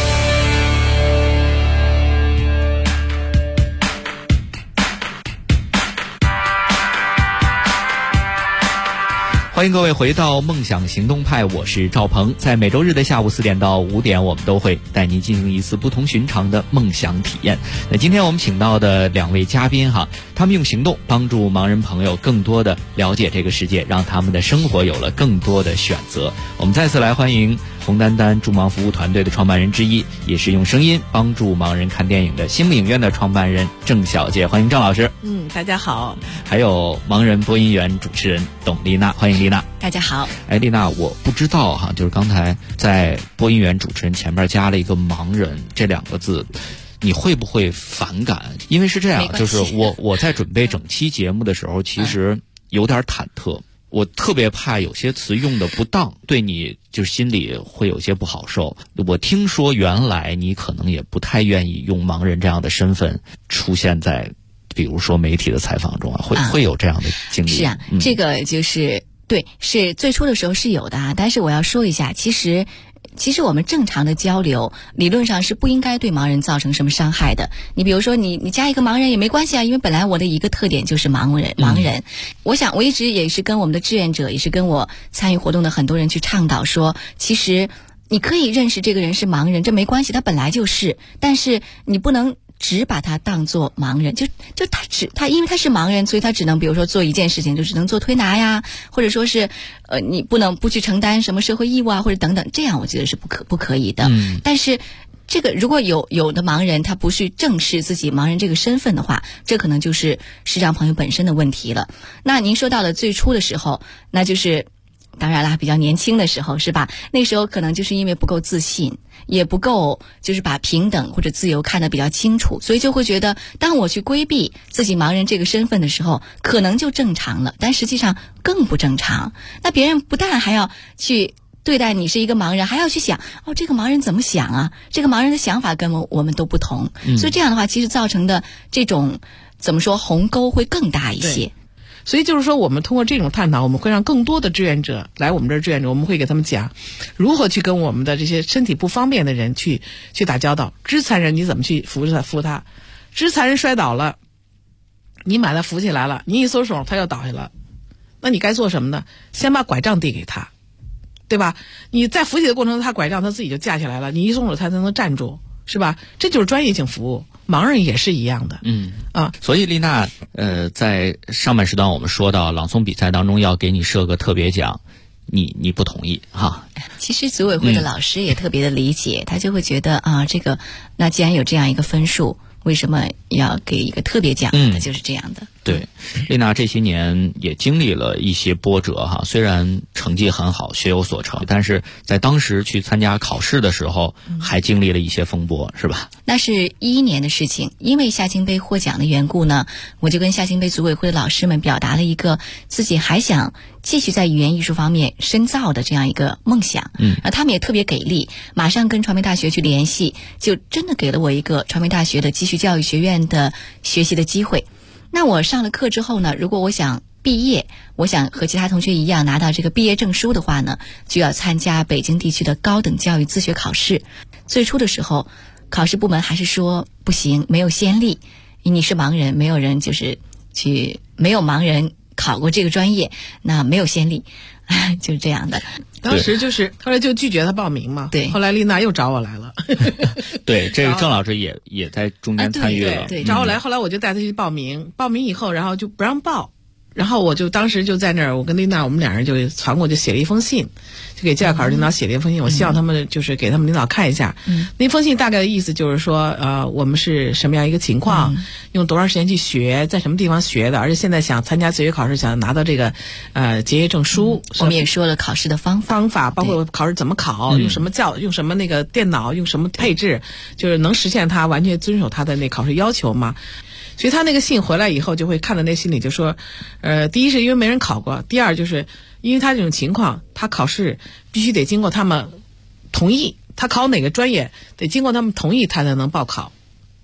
欢迎各位回到梦想行动派，我是赵鹏。在每周日的下午4点到5点，我们都会带您进行一次不同寻常的梦想体验。那今天我们请到的2位嘉宾哈，他们用行动帮助盲人朋友更多的了解这个世界，让他们的生活有了更多的选择。我们再次来欢迎红丹丹助盲服务团队的创办人之一，也是用声音帮助盲人看电影的星影院的创办人郑小姐。欢迎郑老师。 大家好。 还有盲人播音员主持人董丽娜，欢迎丽娜。 大家好。 丽娜，我不知道哈，就是刚才在播音员主持人前面加了一个盲人这2个字，你会不会反感？因为是这样，就是我在准备整期节目的时候，其实有点忐忑。我特别怕有些词用的不当，对你就是心里会有些不好受。我听说原来你可能也不太愿意用盲人这样的身份出现在比如说媒体的采访中啊，会有这样的经历。 是啊，这个就是对，是最初的时候是有的啊。但是我要说一下，其实我们正常的交流理论上是不应该对盲人造成什么伤害的。你比如说你加一个盲人也没关系啊，因为本来我的一个特点就是盲人。我想我一直也是跟我们的志愿者，也是跟我参与活动的很多人去倡导说，其实你可以认识这个人是盲人，这没关系，他本来就是，但是你不能只把他当作盲人，就他因为他是盲人，所以他只能比如说做一件事情，就只能做推拿呀，或者说是你不去承担什么社会义务啊，或者等等，这样我觉得是不可以的。但是这个如果有的盲人他不去正视自己盲人这个身份的话，这可能就是视障朋友本身的问题了。那您说到了最初的时候，那就是当然啦，比较年轻的时候是吧？那时候可能就是因为不够自信，也不够就是把平等或者自由看得比较清楚，所以就会觉得当我去规避自己盲人这个身份的时候，可能就正常了，但实际上更不正常。那别人不但还要去对待你是一个盲人，还要去想这个盲人怎么想啊？这个盲人的想法跟我们都不同，所以这样的话，其实造成的这种怎么说鸿沟会更大一些。 所以就是说，我们通过这种探讨，我们会让更多的志愿者来我们这儿志愿者，我们会给他们讲如何去跟我们的这些身体不方便的人去打交道。肢残人你怎么去扶他？肢残人摔倒了，你把他扶起来了，你一松手他又倒下了，那你该做什么呢？先把拐杖递给他，对吧？你在扶起的过程中，他拐杖他自己就架起来了，你一松手他才能站住，是吧？这就是专业性服务。盲人也是一样的。 所以丽娜在上半时段我们说到朗诵比赛当中要给你设个特别奖，你不同意哈？ 其实组委会的老师也特别的理解，他就会觉得这个那既然有这样一个分数，为什么要给一个特别奖？它就是这样的。 对，丽娜这些年也经历了一些波折哈，虽然成绩很好，学有所成，但是在当时去参加考试的时候，还经历了一些风波，是吧？ 那是2011年的事情，因为夏青杯获奖的缘故呢，我就跟夏青杯组委会的老师们表达了一个自己还想继续在语言艺术方面深造的这样一个梦想。他们也特别给力，马上跟传媒大学去联系，就真的给了我一个传媒大学的继续教育学院的学习的机会。那我上了课之后呢，如果我想毕业，我想和其他同学一样拿到这个毕业证书的话呢，就要参加北京地区的高等教育自学考试。最初的时候，考试部门还是说不行，没有先例，你是盲人，没有人没有盲人考过这个专业，那没有先例，就是这样的。 当时就是后来就拒绝他报名嘛。 对， 后来丽娜又找我来了。 对，这个郑老师也在中间参与了。 对，找我来，后来我就带他去报名，报名以后，然后就不让报。然后我就当时就在那儿，我跟丽娜我们2人就传过，就写了一封信，就给监考试领导写了一封信，我希望他们就是给他们领导看一下。那封信大概的意思就是说，我们是什么样一个情况，用多长时间去学，在什么地方学的，而且现在想参加自学考试，想拿到这个结业证书。 我们也说了考试的方法， 包括考试怎么考，用什么那个电脑，用什么配置，就是能实现他完全遵守他的那考试要求吗？所以他那个信回来以后，就会看到那信里就说，第一是因为没人考过，第二就是因为他这种情况，他考试必须得经过他们同意，他考哪个专业得经过他们同意他才能报考。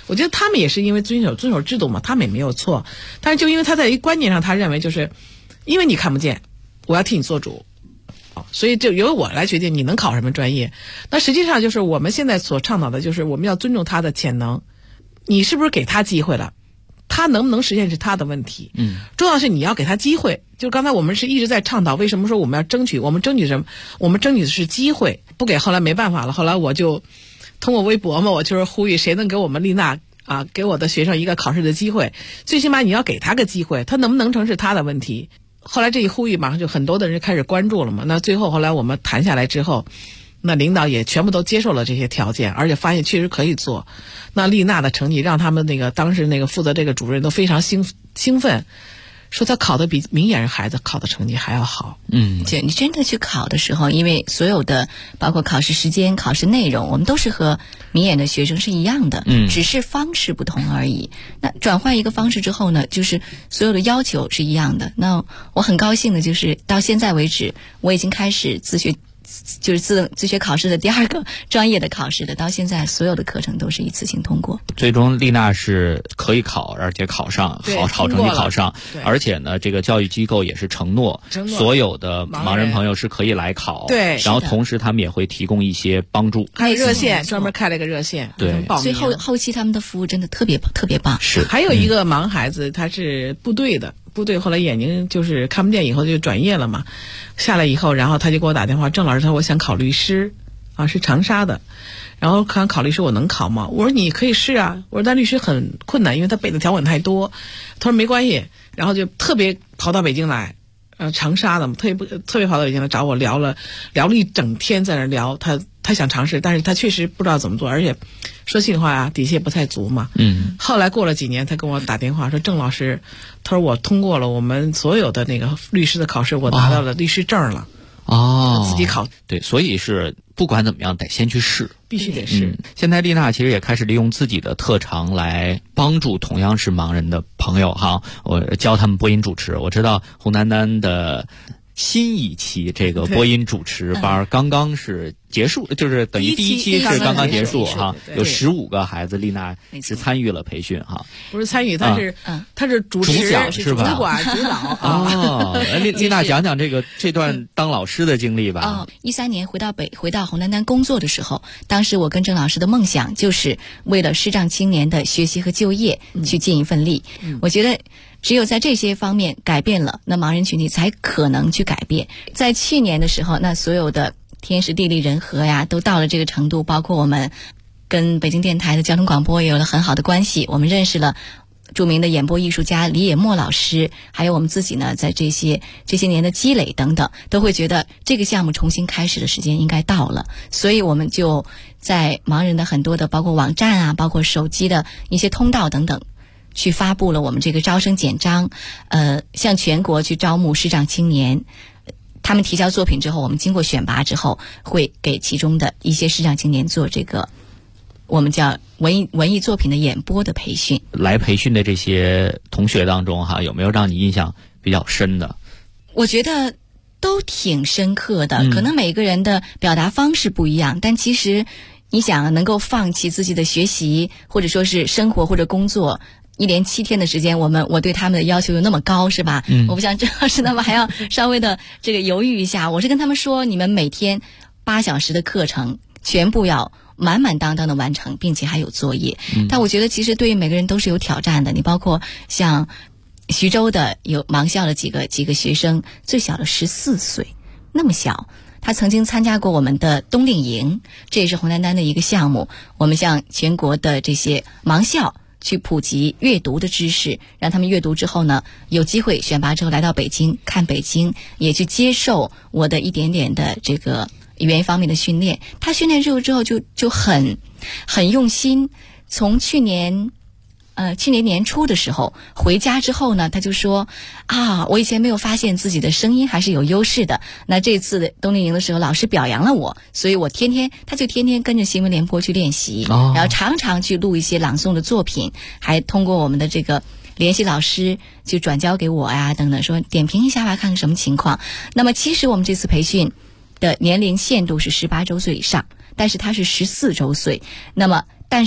我觉得他们也是因为遵守制度嘛，他们也没有错，但是就因为他在一观念上，他认为就是因为你看不见，我要替你做主，所以就由我来决定你能考什么专业。那实际上就是我们现在所倡导的就是我们要尊重他的潜能，你是不是给他机会了，他能不能实现是他的问题。重要是你要给他机会。就刚才我们是一直在倡导，为什么说我们要争取？我们争取什么？我们争取的是机会，不给后来没办法了。后来我就通过微博嘛，我就是呼吁谁能给我们丽娜啊，给我的学生一个考试的机会，最起码你要给他个机会，他能不能成是他的问题。后来这一呼吁马上就很多的人开始关注了嘛。那最后后来我们谈下来之后，那领导也全部都接受了这些条件，而且发现确实可以做。那丽娜的成绩让他们当时负责这个主任都非常兴奋，说他考的比明眼人孩子考的成绩还要好。 就你真的去考的时候，因为所有的包括考试时间、考试内容，我们都是和明眼的学生是一样的，只是方式不同而已。那转换一个方式之后呢，就是所有的要求是一样的。那我很高兴的就是到现在为止，我已经开始自学。就是自学考试的第2个专业的考试的，到现在所有的课程都是一次性通过。 最终丽娜是可以考，而且考上，好成绩考上，而且呢，这个教育机构也是承诺所有的盲人朋友是可以来考， 对， 然后同时他们也会提供一些帮助， 还有热线，专门开了一个热线， 对， 所以后期他们的服务真的特别棒。 是， 还有一个盲孩子，他是部队后来眼睛就是看不见，以后就转业了嘛。下来以后，然后他就给我打电话，郑老师，他说我想考律师，啊，是长沙的，然后想考律师，我能考吗？我说你可以试啊，我说但律师很困难，因为他背的条文太多。他说没关系，然后就特别跑到北京来，长沙的嘛，特别跑到北京来找我聊了一整天，在那聊，他想尝试，但是他确实不知道怎么做，而且说心里话啊，底气也不太足嘛。后来过了几年，他跟我打电话说，郑老师，他说我通过了我们所有的那个律师的考试，我拿到了律师证了。自己考。 对，所以是不管怎么样得先去试， 必须得试。 现在丽娜其实也开始利用自己的特长来帮助同样是盲人的朋友哈，我教他们播音主持。我知道洪丹丹的新一期这个播音主持班刚刚是结束，就是等于第一期是刚刚结束哈，有15个孩子，丽娜是参与了培训哈。 不是参与，他是主讲是吧？ 主管主导丽娜讲讲这段当老师的经历吧。 13年回到洪丹丹工作的时候，当时我跟郑老师的梦想就是为了视障青年的学习和就业去尽一份力。我觉得只有在这些方面改变了，那盲人群体才可能去改变。在去年的时候，那所有的天时地利人和呀，都到了这个程度，包括我们跟北京电台的交通广播也有了很好的关系，我们认识了著名的演播艺术家李野墨老师，还有我们自己呢，在这些年的积累等等，都会觉得这个项目重新开始的时间应该到了，所以我们就在盲人的很多的包括网站啊，包括手机的一些通道等等，去发布了我们这个招生简章，向全国去招募视障青年。他们提交作品之后，我们经过选拔之后，会给其中的一些视障青年做这个我们叫文艺作品的演播的培训。 来培训的这些同学当中哈，有没有让你印象比较深的？ 我觉得都挺深刻的，可能每个人的表达方式不一样，但其实你想能够放弃自己的学习，或者说是生活或者工作，1连7天的时间，我对他们的要求有那么高，是吧？我不想郑老师他们还要稍微的这个犹豫一下。我是跟他们说，你们每天8小时的课程全部要满满当当的完成，并且还有作业。但我觉得其实对于每个人都是有挑战的。你包括像徐州的有盲校的几个学生，最小的14岁，那么小。他曾经参加过我们的冬令营，这也是洪丹丹的一个项目。我们向全国的这些盲校去普及阅读的知识，让他们阅读之后呢，有机会选拔之后来到北京看北京，也去接受我的一点点的这个语言方面的训练。他训练之后就很用心。从去年年初的时候回家之后呢，他就说我以前没有发现自己的声音还是有优势的。那这次的冬令营的时候，老师表扬了我，所以他就天天跟着新闻联播去练习，然后常常去录一些朗诵的作品，还通过我们的这个联系老师就转交给我呀等等，说点评一下吧，看看什么情况。那么其实我们这次培训的年龄限度是18周岁以上，但是他是14周岁。那么但是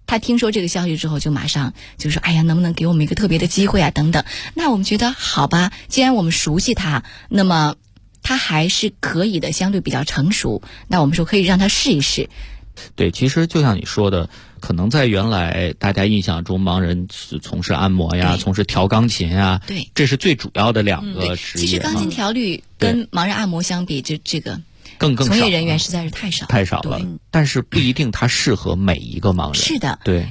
他听说这个消息之后，就马上就说：“哎呀，能不能给我们一个特别的机会啊？等等。”那我们觉得好吧，既然我们熟悉他，那么他还是可以的，相对比较成熟。那我们说可以让他试一试。 对，其实就像你说的，可能在原来大家印象中，盲人是从事按摩呀，从事调钢琴呀， 对， 这是最主要的两个职业。 其实钢琴调律跟盲人按摩相比，这个更从业人员实在是太少了，但是不一定它适合每一个盲人。 是的， 对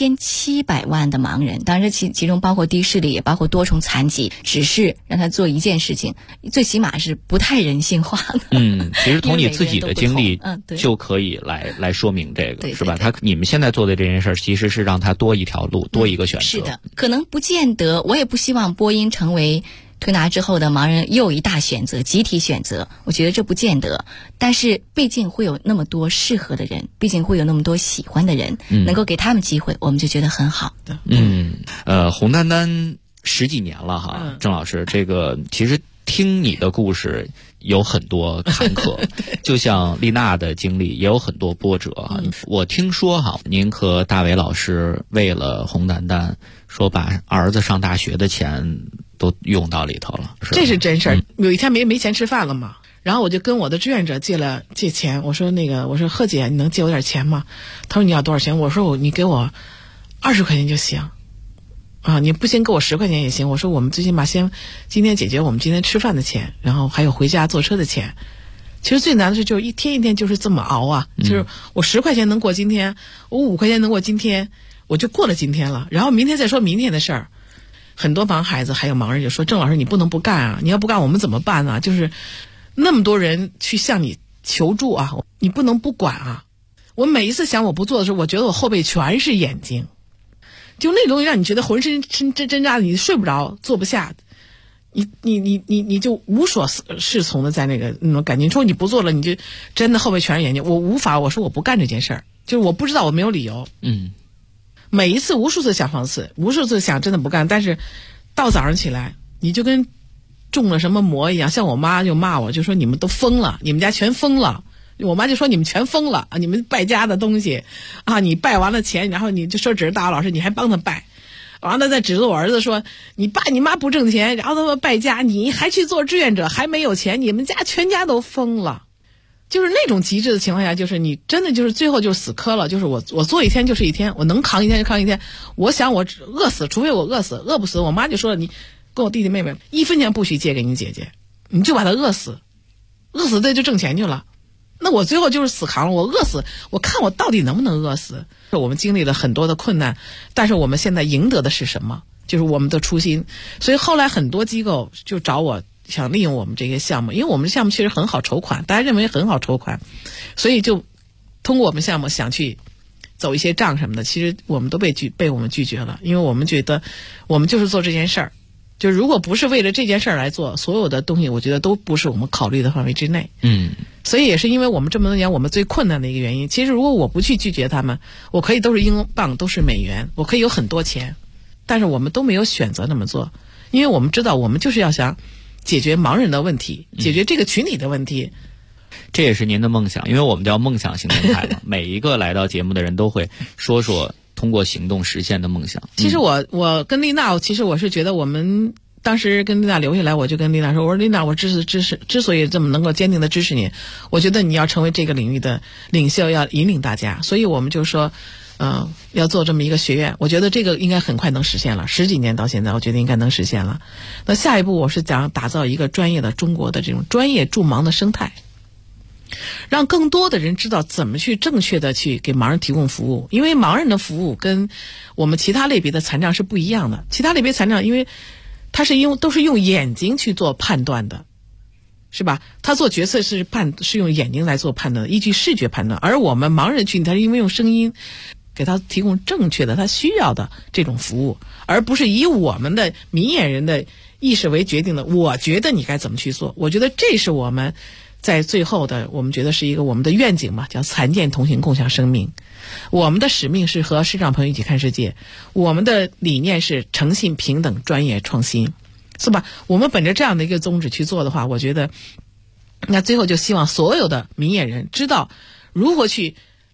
，1700万的盲人，当然其中包括低视力，也包括多重残疾，只是让他做一件事情，最起码是不太人性化的。 其实从你自己的经历对就可以来说明这个，是吧？你们现在做的这件事其实是让他多一条路，多一个选择。 是的，可能不见得，我也不希望播音成为推拿之后的盲人又一大选择，集体选择，我觉得这不见得。但是毕竟会有那么多适合的人，毕竟会有那么多喜欢的人，能够给他们机会，我们就觉得很好的。 洪丹丹10几年了哈，郑老师，这个其实听你的故事有很多坎坷，就像丽娜的经历也有很多波折哈。我听说哈，您和大伟老师为了洪丹丹，说把儿子上大学的钱都用到里头了， 这是真事儿。有一天没钱吃饭了嘛，然后我就跟我的志愿者借钱，我说贺姐，你能借我点钱吗？他说你要多少钱？我说你给我20块钱就行。啊，你不行给我10块钱也行。我说我们最起码先今天解决我们今天吃饭的钱，然后还有回家坐车的钱。其实最难的是就是一天一天就是这么熬啊，就是我10块钱能过今天，我5块钱能过今天，我就过了今天了。然后明天再说明天的事儿。很多盲孩子还有盲人就说：“郑老师，你不能不干啊！你要不干我们怎么办啊？就是那么多人去向你求助啊，你不能不管啊！”我每一次想我不做的时候，我觉得我后背全是眼睛。就那东西让你觉得浑身挣扎的，你睡不着，坐不下，你就无所适从的在那种感觉。说你不做了，你就真的后背全是眼睛。我无法，我说我不干这件事儿，就是我不知道，我没有理由。每一次无数次想放肆，无数次想真的不干，但是到早上起来，你就跟中了什么魔一样。像我妈就骂我，就说你们都疯了，你们家全疯了。我妈就说你们全疯了啊！你们败家的东西啊！你败完了钱，然后你就说指着大老师，你还帮他败，完了再指着我儿子说你爸你妈不挣钱，然后他们败家，你还去做志愿者，还没有钱，你们家全家都疯了。就是那种极致的情况下，就是你真的就是最后就死磕了。就是我做一天就是一天，我能扛一天就扛一天。我想我饿死，除非我饿死，饿不死。我妈就说了，你跟我弟弟妹妹1分钱不许借给你姐姐，你就把他饿死，饿死这就挣钱去了。那我最后就是死扛了，我饿死，我看我到底能不能饿死。我们经历了很多的困难，但是我们现在赢得的是什么？就是我们的初心。所以后来很多机构就找我，想利用我们这些项目，因为我们的项目其实很好筹款，大家认为很好筹款，所以就通过我们项目想去走一些账什么的，其实我们都被我们拒绝了，因为我们觉得我们就是做这件事儿。就如果不是为了这件事儿来做，所有的东西我觉得都不是我们考虑的范围之内。所以也是因为我们这么多年我们最困难的一个原因。其实如果我不去拒绝他们，我可以都是英镑，都是美元，我可以有很多钱，但是我们都没有选择那么做，因为我们知道我们就是要想解决盲人的问题，解决这个群体的问题。 这也是您的梦想，因为我们叫梦想行动派嘛，每一个来到节目的人都会说说通过行动实现的梦想。 其实我跟丽娜，其实我是觉得我们当时跟丽娜留下来，我就跟丽娜说，我说丽娜，我之所以这么能够坚定的支持你，我觉得你要成为这个领域的领袖，要引领大家，所以我们就说要做这么一个学院。我觉得这个应该很快能实现了，10几年到现在我觉得应该能实现了。那下一步我是想打造一个专业的中国的这种专业助盲的生态，让更多的人知道怎么去正确的去给盲人提供服务。因为盲人的服务跟我们其他类别的残障是不一样的，其他类别残障因为他都是用眼睛去做判断的，是吧？他做决策是用眼睛来做判断的，依据视觉判断。而我们盲人群体他是因为用声音给他提供正确的他需要的这种服务，而不是以我们的明眼人的意识为决定的，我觉得你该怎么去做。我觉得这是我们在最后的，我们觉得是一个我们的愿景嘛，叫残健同行共享生命。我们的使命是和视障朋友一起看世界，我们的理念是诚信平等专业创新，是吧？我们本着这样的一个宗旨去做的话，我觉得那最后就希望所有的明眼人知道如何去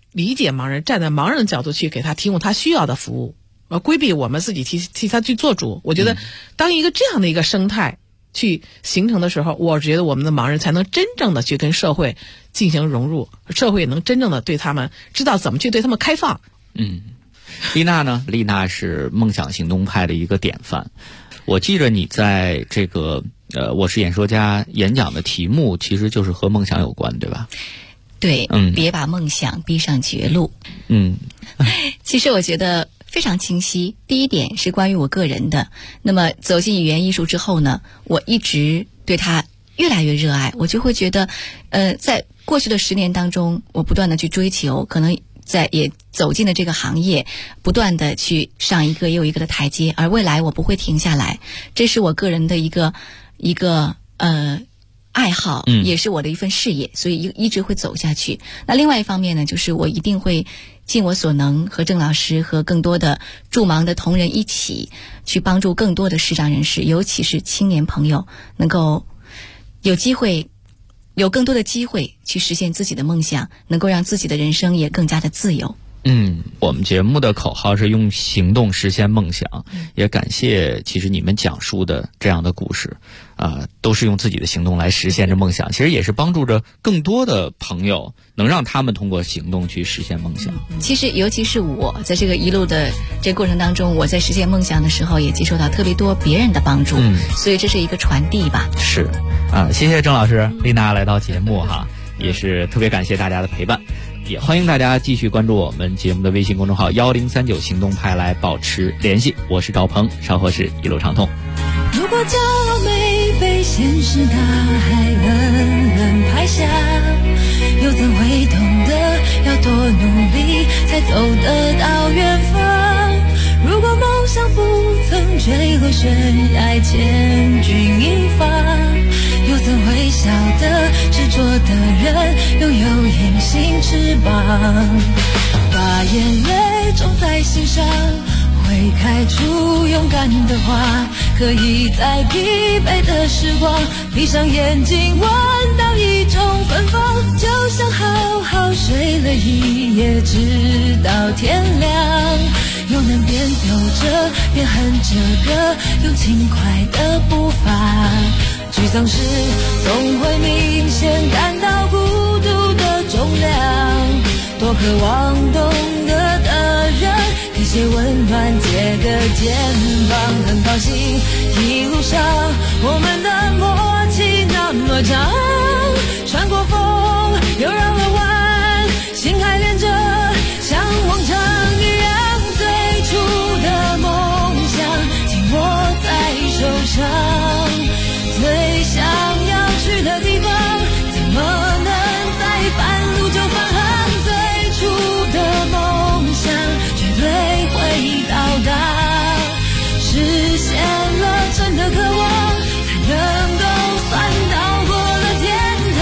理解盲人，站在盲人的角度去给他提供他需要的服务，规避我们自己替他去做主。我觉得当一个这样的一个生态去形成的时候，我觉得我们的盲人才能真正的去跟社会进行融入，社会也能真正的对他们知道怎么去对他们开放。 丽娜呢？丽娜是梦想行动派的一个典范。我记着你在这个我是演说家演讲的题目其实就是和梦想有关，对吧？ 对，别把梦想逼上绝路。其实我觉得非常清晰。第一点是关于我个人的，那么走进语言艺术之后呢，我一直对它越来越热爱。我就会觉得在过去的10年当中，我不断的去追求，可能也走进了这个行业，不断的去上一个又一个的台阶，而未来我不会停下来。这是我个人的一个爱好，也是我的一份事业，所以一直会走下去。那另外一方面呢，就是我一定会尽我所能和郑老师和更多的助盲的同仁一起去帮助更多的视障人士，尤其是青年朋友能够有更多的机会去实现自己的梦想，能够让自己的人生也更加的自由。 我们节目的口号是用行动实现梦想，也感谢其实你们讲述的这样的故事都是用自己的行动来实现着梦想，其实也是帮助着更多的朋友能让他们通过行动去实现梦想。 其实尤其是我在这个一路的这个过程当中，我在实现梦想的时候也接受到特别多别人的帮助，所以这是一个传递吧。 是谢谢郑老师，丽娜来到节目也是特别感谢大家的陪伴，也欢迎大家继续关注我们节目的微信公众号1039行动派来保持联系。我是赵鹏，稍后是一路畅通。 如果骄傲没被现实大海冷冷拍下，又怎会懂得要多努力才走得到远方？如果梦想不曾坠落悬崖千钧一发，又怎会晓得执着的人拥有隐形翅膀？把眼泪种在心上，会开出勇敢的花，可以在疲惫的时光闭上眼睛闻到一种芬芳，就像好好睡了一夜直到天亮，又能边走着边哼着歌，用轻快的步伐。沮丧时总会明显感到孤独的重量，多渴望懂得的人给些温暖，借个肩膀。很高兴一路上我们的默契那么长，穿过风又绕了弯，心还连着像往常一样，最初的梦想紧握在手上，最想要去的地方怎么能在半路就返航？最初的梦想绝对会到达，实现了真的渴望，才能够算到过了天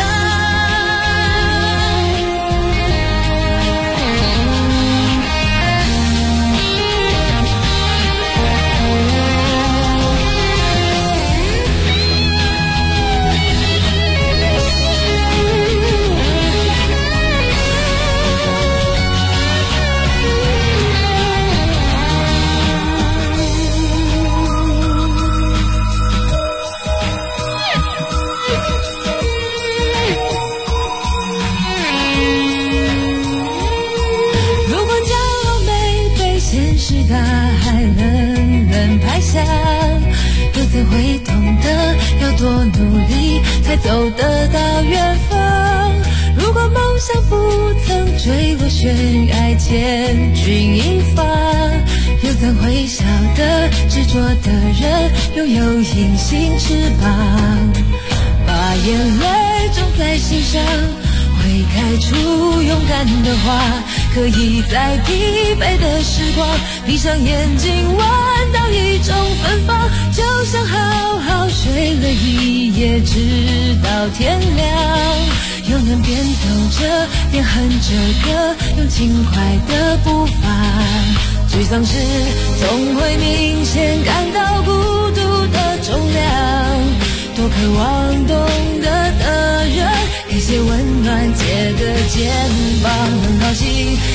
大海冷冷拍下，又怎会懂得要多努力才走得到远方？如果梦想不曾坠落悬崖千钧一发，又怎会晓得执着的人拥有隐形翅膀？把眼泪种在心上，会开出勇敢的花，可以在疲惫的时光闭上眼睛闻到一种芬芳，就像好好睡了一夜直到天亮，又能边走着边哼着歌，用轻快的步伐。沮丧时总会明显感到孤独的重量，多渴望懂得的人给些温暖，借个肩膀。很高兴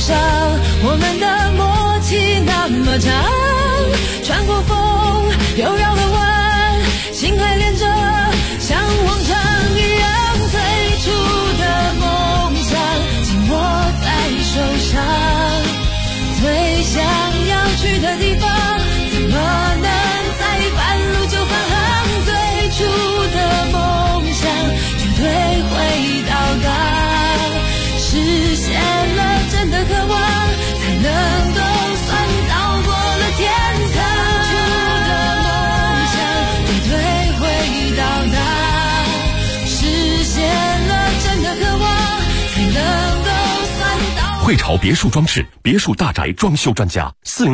上，我们的默契那么长，穿过风又绕了弯，心还连着，像往常一样，最初的梦想紧握在手上，最想要去的地方，怎么能在半路就返航？最初的梦想绝对会到达，实现了真的渴望，才能够算到过了天堂。最初的梦想绝对会到达，实现了真的渴望，才能够算到。 汇潮别墅装饰，别墅大宅装修专家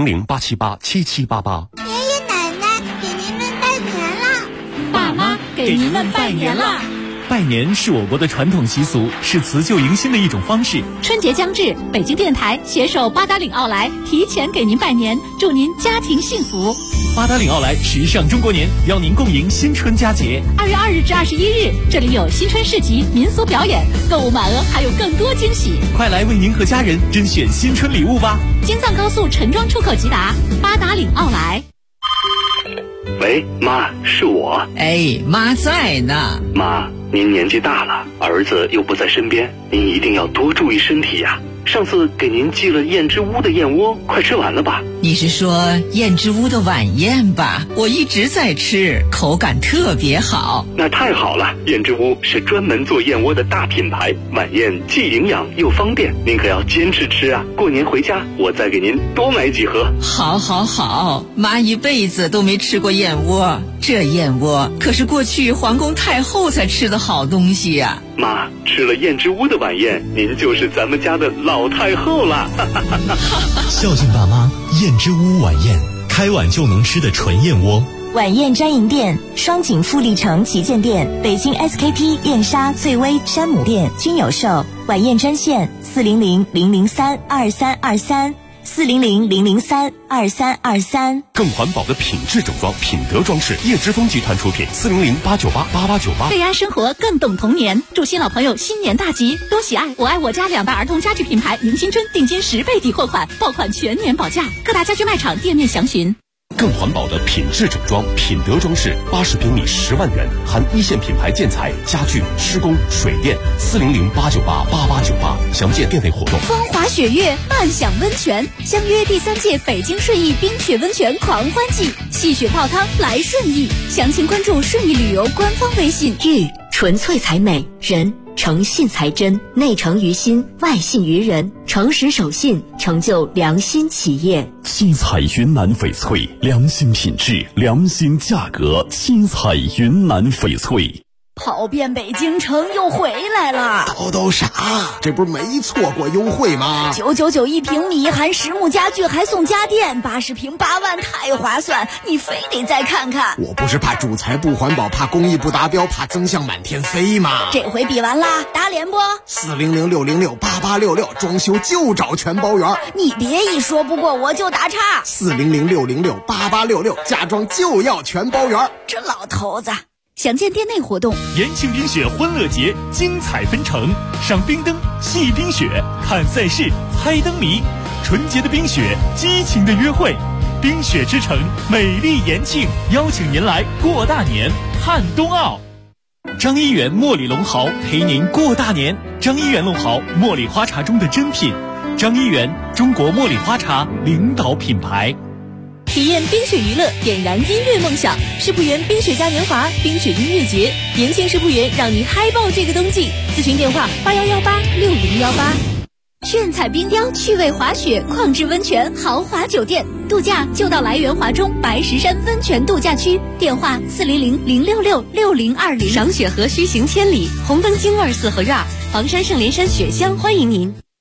，400-878-7788。 爷爷奶奶给您们拜年啦！ 爸妈给您们拜年啦！ 拜年是我国的传统习俗，是辞旧迎新的一种方式。 春节将至，北京电台携手八达岭奥莱提前给您拜年，祝您家庭幸福。 八达岭奥莱时尚中国年，邀您共迎新春佳节。 2月2日至21日，这里有新春市集、民俗表演，购物满额还有更多惊喜。 快来为您和家人甄选新春礼物吧！ 京藏高速陈庄出口即达，八达岭奥莱。 喂，妈，是我。 哎，妈在呢。 妈，您年纪大了，儿子又不在身边，您一定要多注意身体呀。上次给您寄了燕之屋的燕窝，快吃完了吧？ 你是说燕之屋的晚宴吧？我一直在吃，口感特别好。 那太好了，燕之屋是专门做燕窝的大品牌，晚宴既营养又方便，您可要坚持吃啊！过年回家我再给您多买几盒。 好好好，妈一辈子都没吃过燕窝，这燕窝可是过去皇宫太后才吃的好东西呀。 妈，吃了燕之屋的晚宴，您就是咱们家的老太后了。 孝敬爸妈，燕之屋晚宴，开碗就能吃的纯燕窝。 晚宴专营店：双井富力城旗舰店、北京 SKP 燕莎、翠微、山姆店均有售。晚宴专线400-003-2323。400-003-2323。 更环保的品质整装，品德装饰，叶之峰集团出品，400-898-8898。 对安生活更懂童年，祝新老朋友新年大吉，多喜爱我爱我家2大儿童家具品牌，迎新春定金10倍抵货款，爆款全年保价，各大家居卖场店面详询。 更环保的品质整装，品德装饰，80平米10万元，含一线品牌建材、家具、施工、水电，400-898-8898。详见店内活动。 风华雪月，漫享温泉，相约第3届北京顺义冰雪温泉狂欢季，戏雪泡汤来顺义，详情关注顺义旅游官方微信。 玉纯粹才美，人诚信才真，内诚于心，外信于人，诚实守信，成就良心企业。 七彩云南翡翠，良心品质，良心价格。七彩云南翡翠。 跑遍北京城又回来了， 都啥？这不是没错过优惠吗 ？999一平米，含实木家具还送家电，80平8万，太划算！你非得再看看。 我不是怕主材不环保，怕工艺不达标，怕增项满天飞吗？ 这回比完啦，打脸不 ？400-606-8866，装修就找全包圆。 你别一说不过我就打岔。 400-606-8866，家装就要全包圆。 这老头子。详见店内活动。 延庆冰雪欢乐节精彩纷呈，赏冰灯、戏冰雪、看赛事、猜灯谜，纯洁的冰雪，激情的约会。冰雪之城，美丽延庆，邀请您来过大年，看冬奥。张一元茉莉龙豪陪您过大年。张一元龙豪，茉莉花茶中的珍品。张一元，中国茉莉花茶领导品牌。 体验冰雪娱乐，点燃音乐梦想。世博园冰雪嘉年华冰雪音乐节，延庆世博园让你嗨爆这个冬季。咨询电话81186018。 炫彩冰雕，趣味滑雪，旷智温泉，豪华酒店，度假就到来源华中白石山温泉度假区。电话400-066-6020。 赏雪何须行千里，红灯京24合院，房山圣莲山雪乡欢迎您。